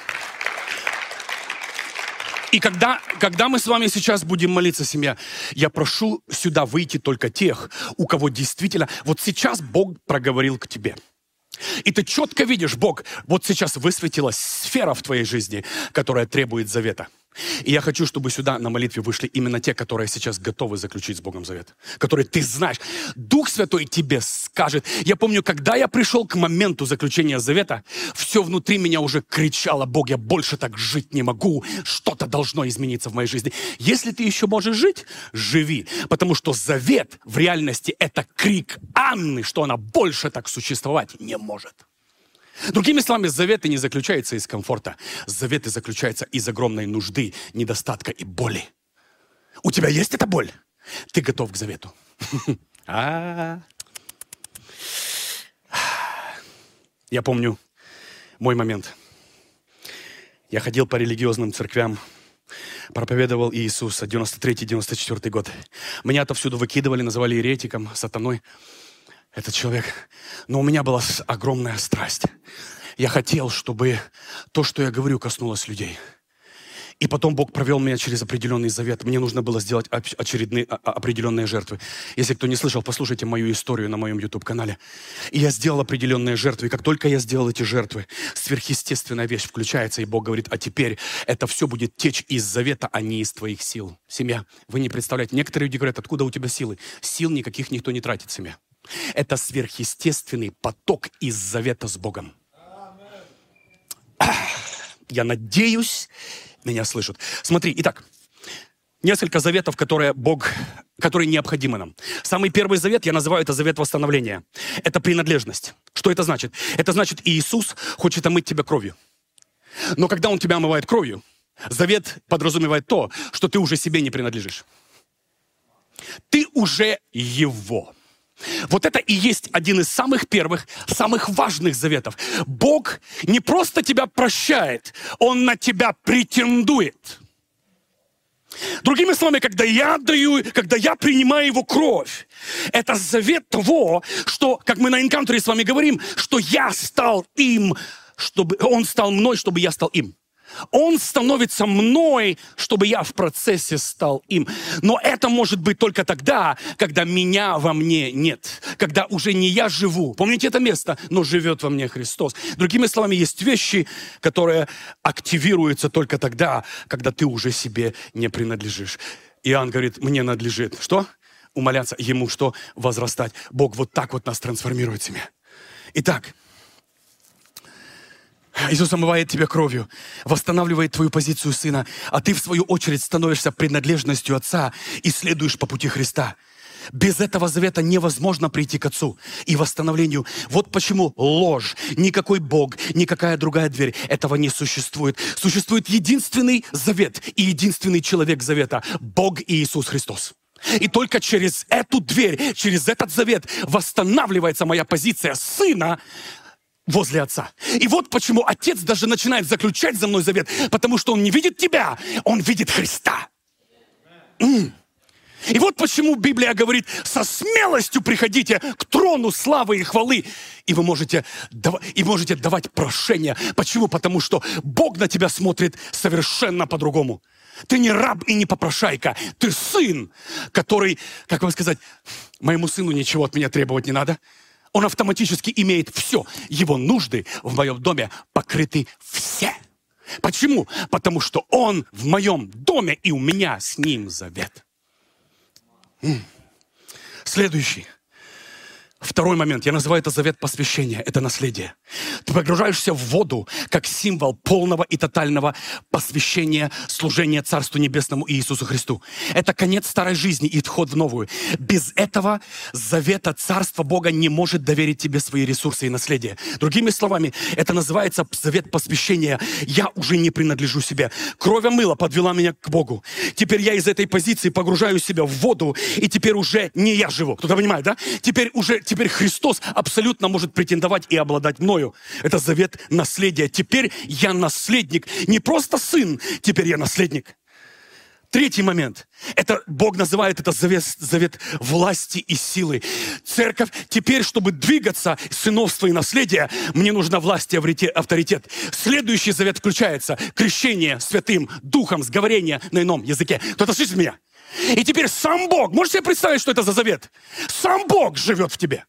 И когда мы с вами сейчас будем молиться, семья, я прошу сюда выйти только тех, у кого действительно... Вот сейчас Бог проговорил к тебе. И ты четко видишь, Бог, вот сейчас высветилась сфера в твоей жизни, которая требует завета. И я хочу, чтобы сюда на молитве вышли именно те, которые сейчас готовы заключить с Богом завет. Которые ты знаешь. Дух Святой тебе скажет. Я помню, когда я пришел к моменту заключения завета, все внутри меня уже кричало: Бог, я больше так жить не могу. Что-то должно измениться в моей жизни. Если ты еще можешь жить, живи. Потому что завет в реальности — это крик Анны, что она больше так существовать не может. Другими словами, заветы не заключаются из комфорта. Заветы заключаются из огромной нужды, недостатка и боли. У тебя есть эта боль? Ты готов к завету? Я помню мой момент. Я ходил по религиозным церквям, проповедовал Иисуса, 93-94 год. Меня отовсюду выкидывали, называли еретиком, сатаной. Этот человек. Но у меня была огромная страсть. Я хотел, чтобы то, что я говорю, коснулось людей. И потом Бог провел меня через определенный завет. Мне нужно было сделать определенные жертвы. Если кто не слышал, послушайте мою историю на моем YouTube-канале. И я сделал определенные жертвы. И как только я сделал эти жертвы, сверхъестественная вещь включается, и Бог говорит: а теперь это все будет течь из завета, а не из твоих сил. Семья, вы не представляете. Некоторые люди говорят: откуда у тебя силы? Сил никаких никто не тратит, семья. Это сверхъестественный поток из завета с Богом. Я надеюсь, меня слышат. Смотри, итак, несколько заветов, которые необходимы нам. Самый первый завет, я называю это завет восстановления. Это принадлежность. Что это значит? Это значит, Иисус хочет омыть тебя кровью. Но когда Он тебя омывает кровью, завет подразумевает то, что ты уже себе не принадлежишь. Ты уже Его. Вот это и есть один из самых первых, самых важных заветов. Бог не просто тебя прощает, Он на тебя претендует. Другими словами, когда я принимаю Его кровь, это завет того, что, как мы на энкаунтере с вами говорим, что я стал им, чтобы Он стал мной, чтобы я стал им. Он становится мной, чтобы я в процессе стал им. Но это может быть только тогда, когда меня во мне нет. Когда уже не я живу. Помните это место? Но живет во мне Христос. Другими словами, есть вещи, которые активируются только тогда, когда ты уже себе не принадлежишь. Иоанн говорит: мне надлежит. Что? Умоляться. Ему что? Возрастать. Бог вот так вот нас трансформирует себе. Итак, Иисус омывает тебя кровью, восстанавливает твою позицию сына, а ты, в свою очередь, становишься принадлежностью Отца и следуешь по пути Христа. Без этого завета невозможно прийти к Отцу и восстановлению. Вот почему ложь, никакой Бог, никакая другая дверь, этого не существует. Существует единственный завет и единственный человек завета – Бог и Иисус Христос. И только через эту дверь, через этот завет восстанавливается моя позиция сына возле Отца. И вот почему Отец даже начинает заключать за мной завет, потому что Он не видит тебя, Он видит Христа. И вот почему Библия говорит, со смелостью приходите к трону славы и хвалы, и вы можете давать прошение. Почему? Потому что Бог на тебя смотрит совершенно по-другому. Ты не раб и не попрошайка, ты сын, который, как вам сказать, моему сыну ничего от меня требовать не надо. Он автоматически имеет все. Его нужды в моем доме покрыты все. Почему? Потому что он в моем доме, и у меня с ним завет. Следующий. Второй момент. Я называю это завет посвящения. Это наследие. Ты погружаешься в воду как символ полного и тотального посвящения служения Царству Небесному и Иисусу Христу. Это конец старой жизни и вход в новую. Без этого завета Царства Бога не может доверить тебе свои ресурсы и наследие. Другими словами, это называется завет посвящения. Я уже не принадлежу себе. Кровь омыла, подвела меня к Богу. Теперь я из этой позиции погружаю себя в воду, и теперь уже не я живу. Кто-то понимает, да? Теперь Христос абсолютно может претендовать и обладать мною. Это завет наследия. Теперь я наследник. Не просто сын, теперь я наследник. Третий момент. Это Бог называет это завет власти и силы. Церковь, теперь, чтобы двигаться, сыновство и наследие, мне нужна власть и авторитет. Следующий завет включается. Крещение Святым Духом, сговорение на ином языке. Кто-то слышит меня? И теперь сам Бог, можете себе представить, что это за завет? Сам Бог живет в тебе.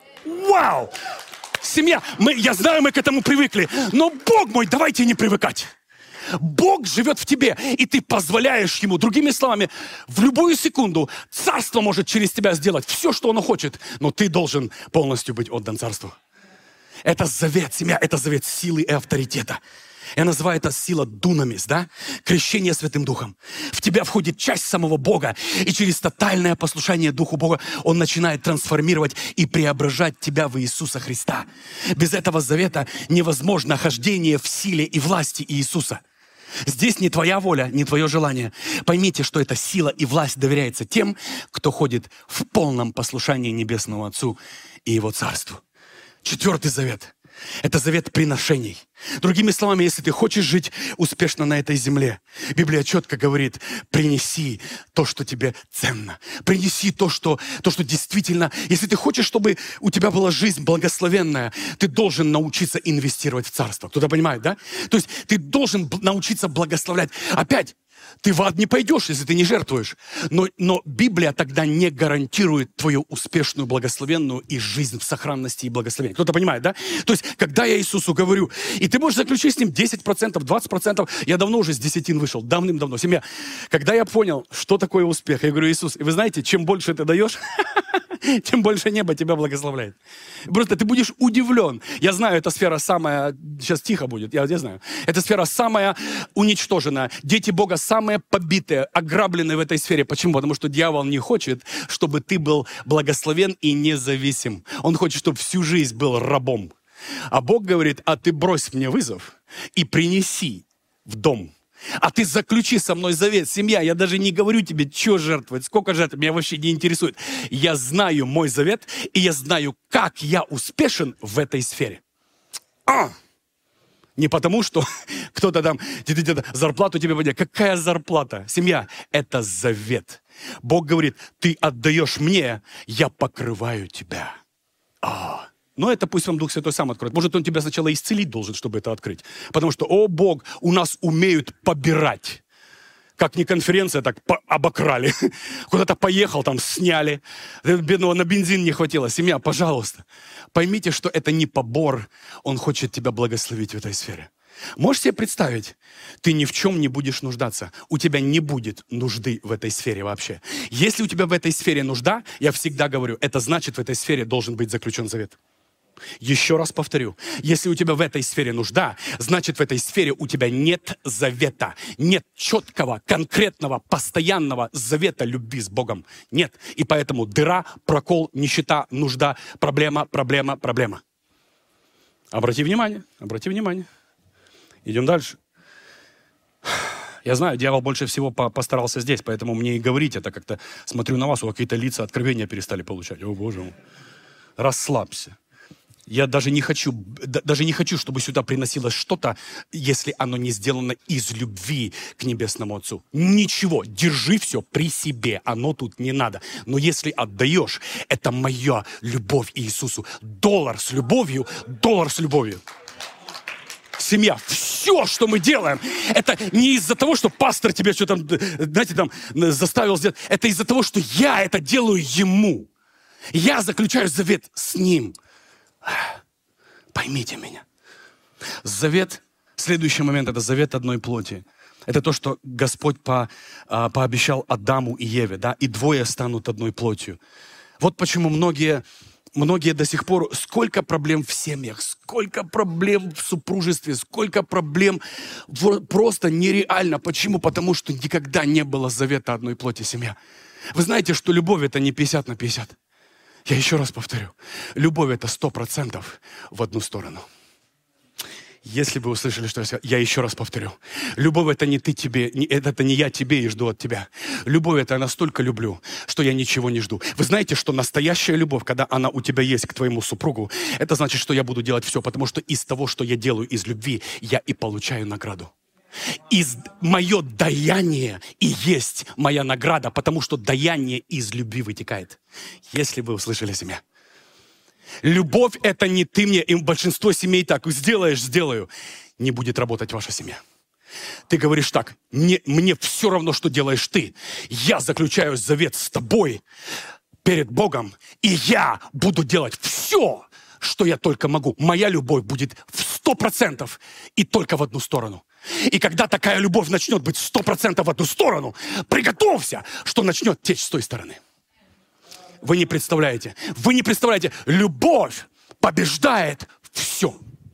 Вау! Семья, я знаю, мы к этому привыкли, но Бог мой, давайте не привыкать. Бог живет в тебе, и ты позволяешь Ему. Другими словами, в любую секунду Царство может через тебя сделать все, что оно хочет, но ты должен полностью быть отдан Царству. Это завет, семья, это завет силы и авторитета. Я называю это сила дунамис, да? Крещение Святым Духом. В тебя входит часть самого Бога, и через тотальное послушание Духу Бога Он начинает трансформировать и преображать тебя в Иисуса Христа. Без этого завета невозможно хождение в силе и власти Иисуса. Здесь не твоя воля, не твое желание. Поймите, что эта сила и власть доверяется тем, кто ходит в полном послушании Небесному Отцу и Его Царству. Четвертый завет. Это завет приношений. Другими словами, если ты хочешь жить успешно на этой земле, Библия четко говорит, принеси то, что тебе ценно. Принеси то, что действительно... Если ты хочешь, чтобы у тебя была жизнь благословенная, ты должен научиться инвестировать в Царство. Кто-то понимает, да? То есть ты должен научиться благословлять. Опять, ты в ад не пойдешь, если ты не жертвуешь. Но Библия тогда не гарантирует твою успешную, благословенную и жизнь в сохранности и благословении. Кто-то понимает, да? То есть, когда я Иисусу говорю, и ты можешь заключить с Ним 10%, 20%, я давно уже с десятин вышел, давным-давно. Семья, когда я понял, что такое успех, я говорю, Иисус, и вы знаете, чем больше ты даешь, тем больше небо тебя благословляет. Просто ты будешь удивлен. Я знаю, эта сфера самая... Сейчас тихо будет, я знаю. Эта сфера самая уничтоженная. Дети Бога самые побитые, ограбленные в этой сфере. Почему? Потому что дьявол не хочет, чтобы ты был благословен и независим. Он хочет, чтобы всю жизнь был рабом. А Бог говорит, а ты брось мне вызов и принеси в дом. А ты заключи со мной завет. Семья, я даже не говорю тебе, что жертвовать, сколько жертвовать, меня вообще не интересует. Я знаю мой завет, и я знаю, как я успешен в этой сфере. Не потому, что кто-то там зарплату тебе поднял. Какая зарплата? Семья, это завет. Бог говорит, ты отдаешь мне, я покрываю тебя. Но это пусть вам Дух Святой сам откроет. Может, Он тебя сначала исцелить должен, чтобы это открыть. Потому что, о Бог, у нас умеют побирать. Как не конференция, так обокрали. Куда-то поехал, там сняли. Бедного на бензин не хватило. Семья, пожалуйста, поймите, что это не побор. Он хочет тебя благословить в этой сфере. Можешь себе представить, ты ни в чем не будешь нуждаться. У тебя не будет нужды в этой сфере вообще. Если у тебя в этой сфере нужда, я всегда говорю, это значит, в этой сфере должен быть заключен завет. Еще раз повторю, если у тебя в этой сфере нужда, значит, в этой сфере у тебя нет завета, нет четкого, конкретного, постоянного завета любви с Богом. Нет. И поэтому дыра, прокол, нищета, нужда, проблема, проблема, проблема. Обрати внимание, обрати внимание. Идем дальше. Я знаю, дьявол больше всего постарался здесь, поэтому мне и говорить это как-то, смотрю на вас, у вас какие-то лица откровения перестали получать. О, Боже мой. Расслабься. Я даже не хочу, чтобы сюда приносилось что-то, если оно не сделано из любви к Небесному Отцу. Ничего, держи все при себе, оно тут не надо. Но если отдаешь, это моя любовь Иисусу. $1 с любовью, $1 с любовью. Семья, все, что мы делаем, это не из-за того, что пастор тебя что-то, знаете, там заставил сделать. Это из-за того, что я это делаю Ему. Я заключаю завет с Ним. Поймите меня. Завет, следующий момент, это завет одной плоти. Это то, что Господь пообещал Адаму и Еве, да, и двое станут одной плотью. Вот почему многие до сих пор, сколько проблем в семьях, сколько проблем в супружестве, сколько проблем просто нереально. Почему? Потому что никогда не было завета одной плоти, семья. Вы знаете, что любовь это не 50 на 50. Я еще раз повторю. Любовь это 100% в одну сторону. Если вы услышали, что я сказал, я еще раз повторю. Любовь это не ты тебе, это не я тебе и жду от тебя. Любовь это я настолько люблю, что я ничего не жду. Вы знаете, что настоящая любовь, когда она у тебя есть к твоему супругу, это значит, что я буду делать все, потому что из того, что я делаю из любви, я и получаю награду. Мое даяние и есть моя награда, потому что даяние из любви вытекает. Если вы услышали семья. Любовь это не ты мне, и большинство семей так, сделаешь, сделаю. Не будет работать ваша семья. Ты говоришь так, мне все равно, что делаешь ты. Я заключаю завет с тобой перед Богом, и я буду делать все, что я только могу. Моя любовь будет в 100% и только в одну сторону. И когда такая любовь начнет быть 100% в одну сторону, приготовься, что начнет течь с той стороны. Вы не представляете, любовь побеждает все.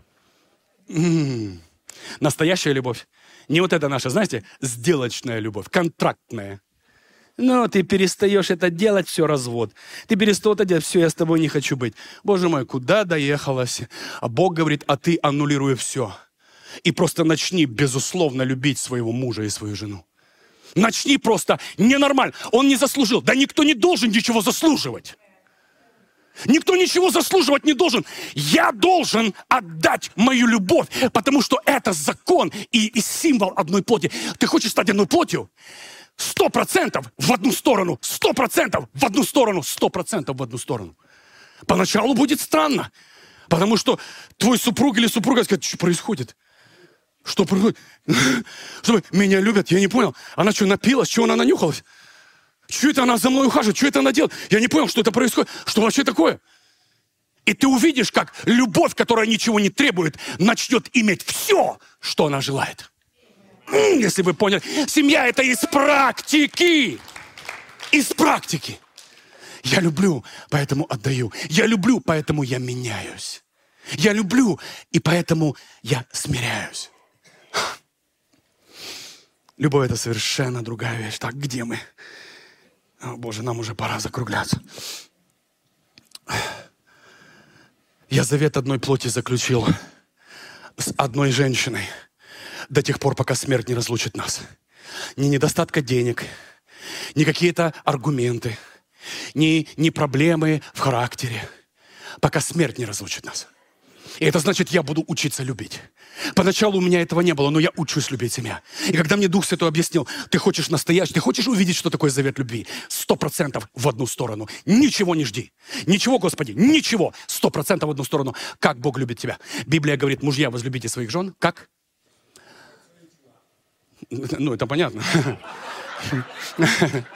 Настоящая любовь. Не вот это наша, знаете, сделочная любовь, контрактная. Но ты перестаешь это делать, все, развод. Ты перестал это делать, все, я с тобой не хочу быть. Боже мой, куда доехалась? А Бог говорит, а ты аннулируй все. И просто начни, безусловно, любить своего мужа и свою жену. Начни просто, ненормально. Он не заслужил. Да никто не должен ничего заслуживать. Никто ничего заслуживать не должен. Я должен отдать мою любовь, потому что это закон и символ одной плоти. Ты хочешь стать одной плотью? 100% в одну сторону, 100% в одну сторону, 100% в одну сторону. Поначалу будет странно, потому что твой супруг или супруга скажет, что происходит? Что происходит? Что, меня любят? Я не понял. Она что, напилась? Чего она нанюхалась? Что это она за мной ухаживает? Что это она делает? Я не понял, что это происходит. Что вообще такое? И ты увидишь, как любовь, которая ничего не требует, начнет иметь все, что она желает. Если вы поняли. Семья это из практики. Из практики. Я люблю, поэтому отдаю. Я люблю, поэтому я меняюсь. Я люблю, и поэтому я смиряюсь. Любовь это совершенно другая вещь. Так, где мы? О, Боже, нам уже пора закругляться. Я завет одной плоти заключил с одной женщиной до тех пор, пока смерть не разлучит нас. Ни недостатка денег, ни какие-то аргументы, ни проблемы в характере, пока смерть не разлучит нас. И это значит, я буду учиться любить. Поначалу у меня этого не было, но я учусь любить семья. И когда мне Дух Святой объяснил, ты хочешь настоящий, ты хочешь увидеть, что такое завет любви? 100% в одну сторону. Ничего не жди. Ничего, Господи, ничего. 100% в одну сторону. Как Бог любит тебя. Библия говорит, мужья, возлюбите своих жен. Как? Ну, это понятно.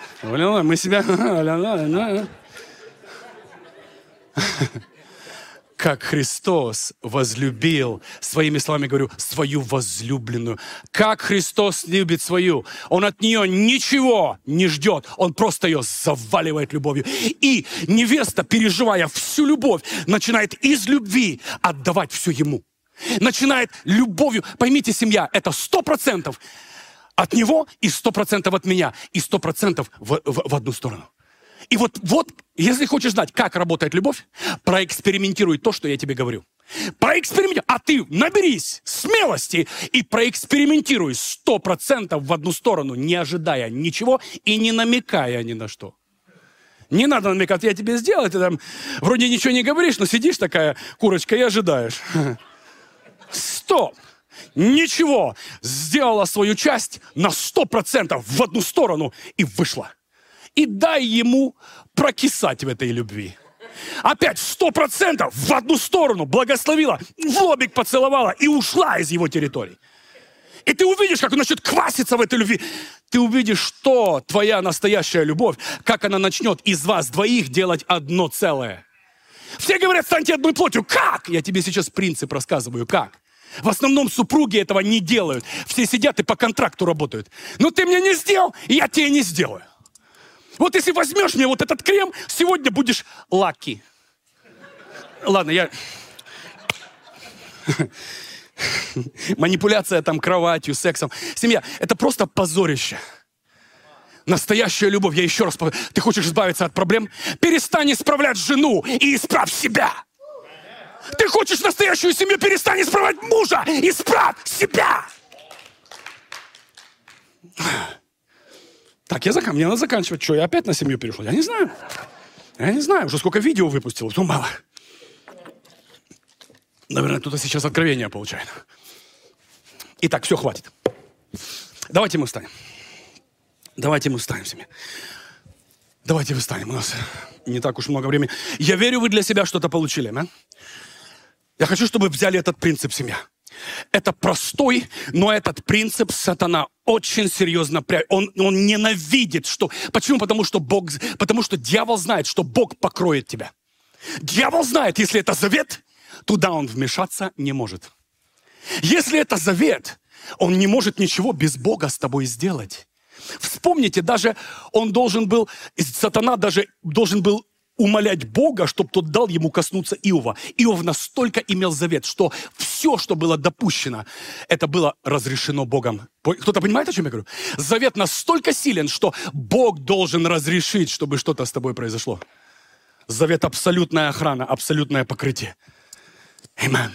Мы себя... как Христос возлюбил, своими словами говорю, свою возлюбленную. Как Христос любит свою. Он от нее ничего не ждет. Он просто ее заваливает любовью. И невеста, переживая всю любовь, начинает из любви отдавать все ему. Начинает любовью. Поймите, семья, это 100% от него и 100% от меня. И 100% в одну сторону. И вот, если хочешь знать, как работает любовь, проэкспериментируй то, что я тебе говорю. Проэкспериментируй. А ты наберись смелости и проэкспериментируй 100% в одну сторону, не ожидая ничего и не намекая ни на что. Не надо намекать, я тебе сделаю, ты там вроде ничего не говоришь, но сидишь такая курочка и ожидаешь. Стоп! Ничего! Сделала свою часть на 100% в одну сторону и вышла. И дай ему прокисать в этой любви. Опять 100% в одну сторону благословила, в лобик поцеловала и ушла из его территории. И ты увидишь, как он начнет кваситься в этой любви. Ты увидишь, что твоя настоящая любовь, как она начнет из вас двоих делать одно целое. Все говорят, станьте одной плотью. Как? Я тебе сейчас принцип рассказываю, как. В основном супруги этого не делают. Все сидят и по контракту работают. Ну ты мне не сделал, я тебе не сделаю. Вот если возьмешь мне вот этот крем, сегодня будешь лаки. Ладно, я... Манипуляция там кроватью, сексом. Семья, это просто позорище. Настоящая любовь, я еще раз повторю. Ты хочешь избавиться от проблем? Перестань исправлять жену и исправь себя. Ты хочешь настоящую семью? Перестань исправлять мужа, исправь себя. Так, мне надо заканчивать. Что, я опять на семью перешел? Я не знаю. Уже сколько видео выпустил, то мало. Наверное, кто-то сейчас откровение получает. Итак, все, хватит. Давайте мы встанем. Семья. Давайте встанем. У нас не так уж много времени. Я верю, вы для себя что-то получили. А? Я хочу, чтобы вы взяли этот принцип, семья. Это простой, но этот принцип сатана очень серьезно. Он ненавидит. Почему? Потому что дьявол знает, что Бог покроет тебя. Дьявол знает, если это завет, туда он вмешаться не может. Если это завет, он не может ничего без Бога с тобой сделать. Вспомните, сатана даже должен был умолять Бога, чтобы тот дал ему коснуться Иова. Иов настолько имел завет, что все, что было допущено, это было разрешено Богом. Кто-то понимает, о чем я говорю? Завет настолько силен, что Бог должен разрешить, чтобы что-то с тобой произошло. Завет — абсолютная охрана, абсолютное покрытие. Аминь.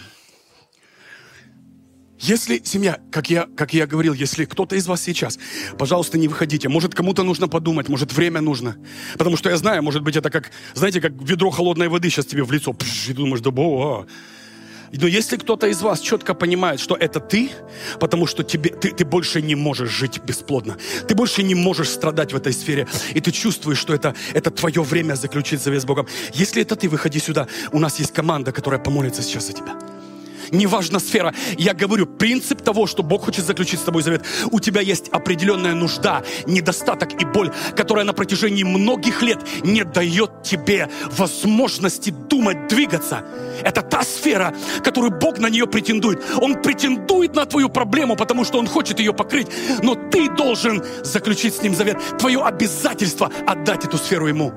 Если семья, как я говорил, если кто-то из вас сейчас, пожалуйста, не выходите. Может, кому-то нужно подумать, может, время нужно. Потому что я знаю, может быть, это как ведро холодной воды сейчас тебе в лицо. И ты думаешь, да бо. Но если кто-то из вас четко понимает, что это ты, потому что ты больше не можешь жить бесплодно, ты больше не можешь страдать в этой сфере, и ты чувствуешь, что это твое время заключить завет с Богом. Если это ты, выходи сюда. У нас есть команда, которая помолится сейчас за тебя. Неважно сфера. Я говорю, принцип того, что Бог хочет заключить с тобой завет. У тебя есть определенная нужда, недостаток и боль, которая на протяжении многих лет не дает тебе возможности думать, двигаться. Это та сфера, которую Бог на нее претендует. Он претендует на твою проблему, потому что Он хочет ее покрыть. Но ты должен заключить с Ним завет. Твое обязательство отдать эту сферу Ему.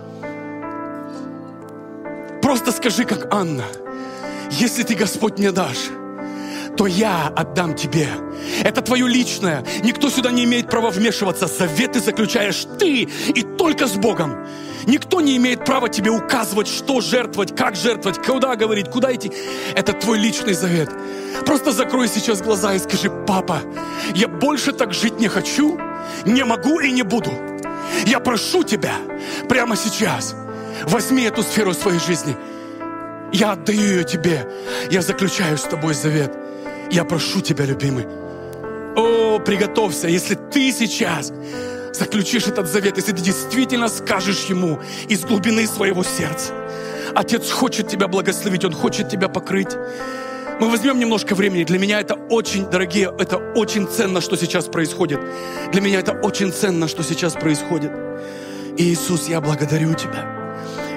Просто скажи, как Анна: если ты, Господь, мне дашь, то я отдам тебе. Это твое личное. Никто сюда не имеет права вмешиваться. Заветы заключаешь ты и только с Богом. Никто не имеет права тебе указывать, что жертвовать, как жертвовать, куда говорить, куда идти. Это твой личный завет. Просто закрой сейчас глаза и скажи: папа, я больше так жить не хочу, не могу и не буду. Я прошу тебя прямо сейчас, возьми эту сферу своей жизни. Я отдаю ее тебе. Я заключаю с тобой завет. Я прошу тебя, любимый. О, приготовься, если ты сейчас заключишь этот завет, если ты действительно скажешь Ему из глубины своего сердца. Отец хочет тебя благословить, Он хочет тебя покрыть. Мы возьмем немножко времени. Для меня это очень, дорогие, это очень ценно, что сейчас происходит. Для меня это очень ценно, что сейчас происходит. Иисус, я благодарю Тебя.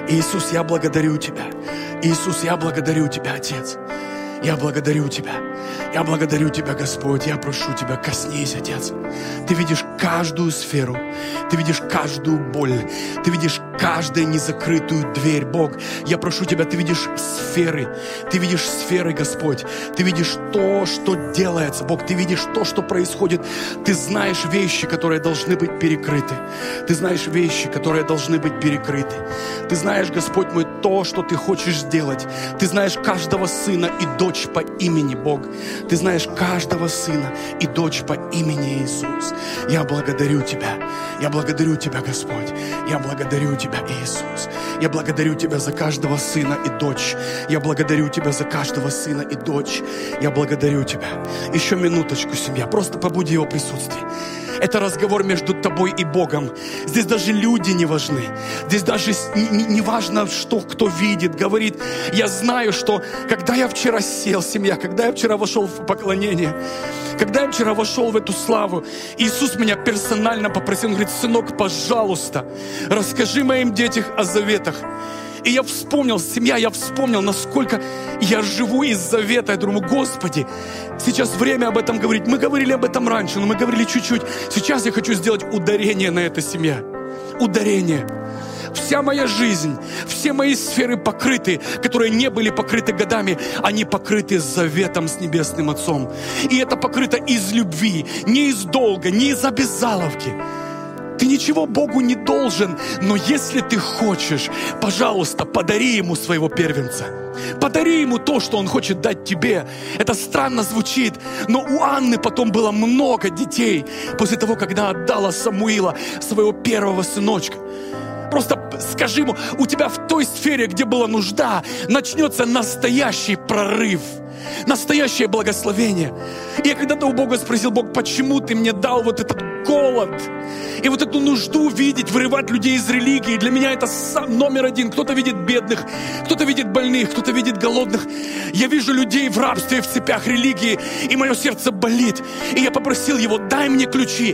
Иисус, я благодарю Тебя. Иисус, я благодарю Тебя, Отец. Я благодарю Тебя. Я благодарю Тебя, Господь. Я прошу Тебя, коснись, Отец. Ты видишь каждую сферу. Ты видишь каждую боль. Ты видишь каждую незакрытую дверь, Бог. Я прошу Тебя, Ты видишь сферы. Ты видишь сферы, Господь. Ты видишь то, что делается, Бог. Ты видишь то, что происходит. Ты знаешь вещи, которые должны быть перекрыты. Ты знаешь вещи, которые должны быть перекрыты. Ты знаешь, Господь мой, то, что Ты хочешь сделать. Ты знаешь каждого сына и дочь по имени, Бог. Ты знаешь каждого сына и дочь по имени Иисус. Я благодарю Тебя. Я благодарю Тебя, Господь. Я благодарю Тебя, Иисус. Я благодарю Тебя за каждого сына и дочь. Я благодарю Тебя за каждого сына и дочь. Я благодарю Тебя. Еще минуточку, семья. Просто побудь в Его присутствии. Это разговор между тобой и Богом. Здесь даже люди не важны. Здесь даже не важно, что кто видит, говорит. Я знаю, что когда я вчера сел, семья, когда я вчера вошел в поклонение, когда я вчера вошел в эту славу, Иисус меня персонально попросил, он говорит: сынок, пожалуйста, расскажи моим детям о заветах. И я вспомнил, семья, я вспомнил, насколько я живу из завета. Я думаю: Господи, сейчас время об этом говорить. Мы говорили об этом раньше, но мы говорили чуть-чуть. Сейчас я хочу сделать ударение на это, семья. Ударение. Вся моя жизнь, все мои сферы покрыты, которые не были покрыты годами, они покрыты заветом с Небесным Отцом. И это покрыто из любви, не из долга, не из обязаловки. Ты ничего Богу не должен, но если ты хочешь, пожалуйста, подари Ему своего первенца. Подари Ему то, что Он хочет дать тебе. Это странно звучит, но у Анны потом было много детей после того, когда отдала Самуила, своего первого сыночка. Просто скажи ему, у тебя в той сфере, где была нужда, начнется настоящий прорыв. Настоящее благословение. И я когда-то у Бога спросил: Бог, почему Ты мне дал вот этот голод и вот эту нужду видеть, вырывать людей из религии? Для меня это номер один. Кто-то видит бедных, кто-то видит больных, кто-то видит голодных. Я вижу людей в рабстве, в цепях религии, и мое сердце болит. И я попросил Его: дай мне ключи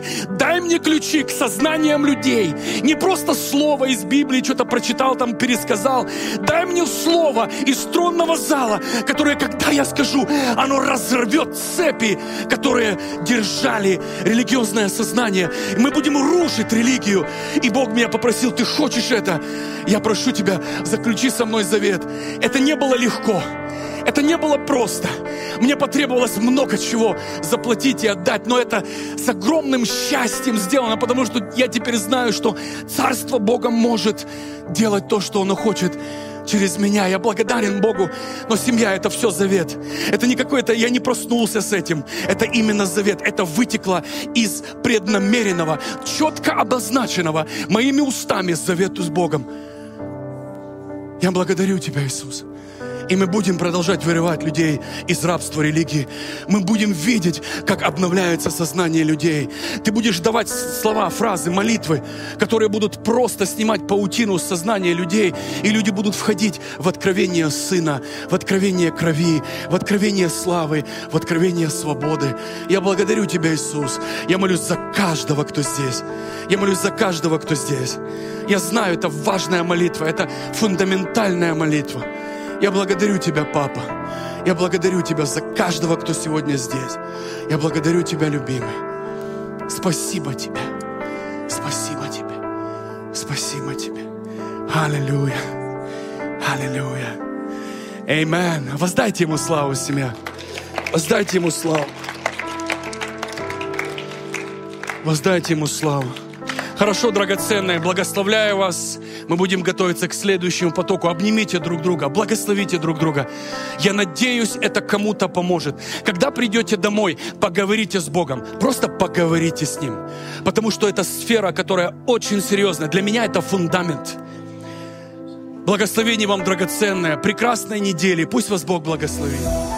к сознаниям людей. Не просто слово из Библии, что-то прочитал, там пересказал. Дай мне слово из тронного зала, которое, когда я скажу, оно разорвет цепи, которые держали религиозное сознание. И мы будем рушить религию. И Бог меня попросил: ты хочешь это? Я прошу тебя, заключи со мной завет. Это не было легко. Это не было просто. Мне потребовалось много чего заплатить и отдать, но это с огромным счастьем сделано, потому что я теперь знаю, что Царство Бога может делать то, что Оно хочет через меня. Я благодарен Богу, но семья — это все завет. Это не какой-то, я не проснулся с этим. Это именно завет. Это вытекло из преднамеренного, четко обозначенного моими устами завета с Богом. Я благодарю Тебя, Иисус. И мы будем продолжать вырывать людей из рабства религии. Мы будем видеть, как обновляется сознание людей. Ты будешь давать слова, фразы, молитвы, которые будут просто снимать паутину с сознания людей. И люди будут входить в откровение Сына, в откровение крови, в откровение славы, в откровение свободы. Я благодарю Тебя, Иисус. Я молюсь за каждого, кто здесь. Я молюсь за каждого, кто здесь. Я знаю, это важная молитва, это фундаментальная молитва. Я благодарю Тебя, Папа. Я благодарю Тебя за каждого, кто сегодня здесь. Я благодарю Тебя, любимый. Спасибо Тебе. Спасибо Тебе. Спасибо Тебе. Аллилуйя. Аллилуйя. Аминь. Воздайте Ему славу, семья. Воздайте Ему славу. Воздайте Ему славу. Хорошо, драгоценные, благословляю вас. Мы будем готовиться к следующему потоку. Обнимите друг друга, благословите друг друга. Я надеюсь, это кому-то поможет. Когда придете домой, поговорите с Богом. Просто поговорите с Ним. Потому что это сфера, которая очень серьезная. Для меня это фундамент. Благословение вам, драгоценное. Прекрасной недели. Пусть вас Бог благословит.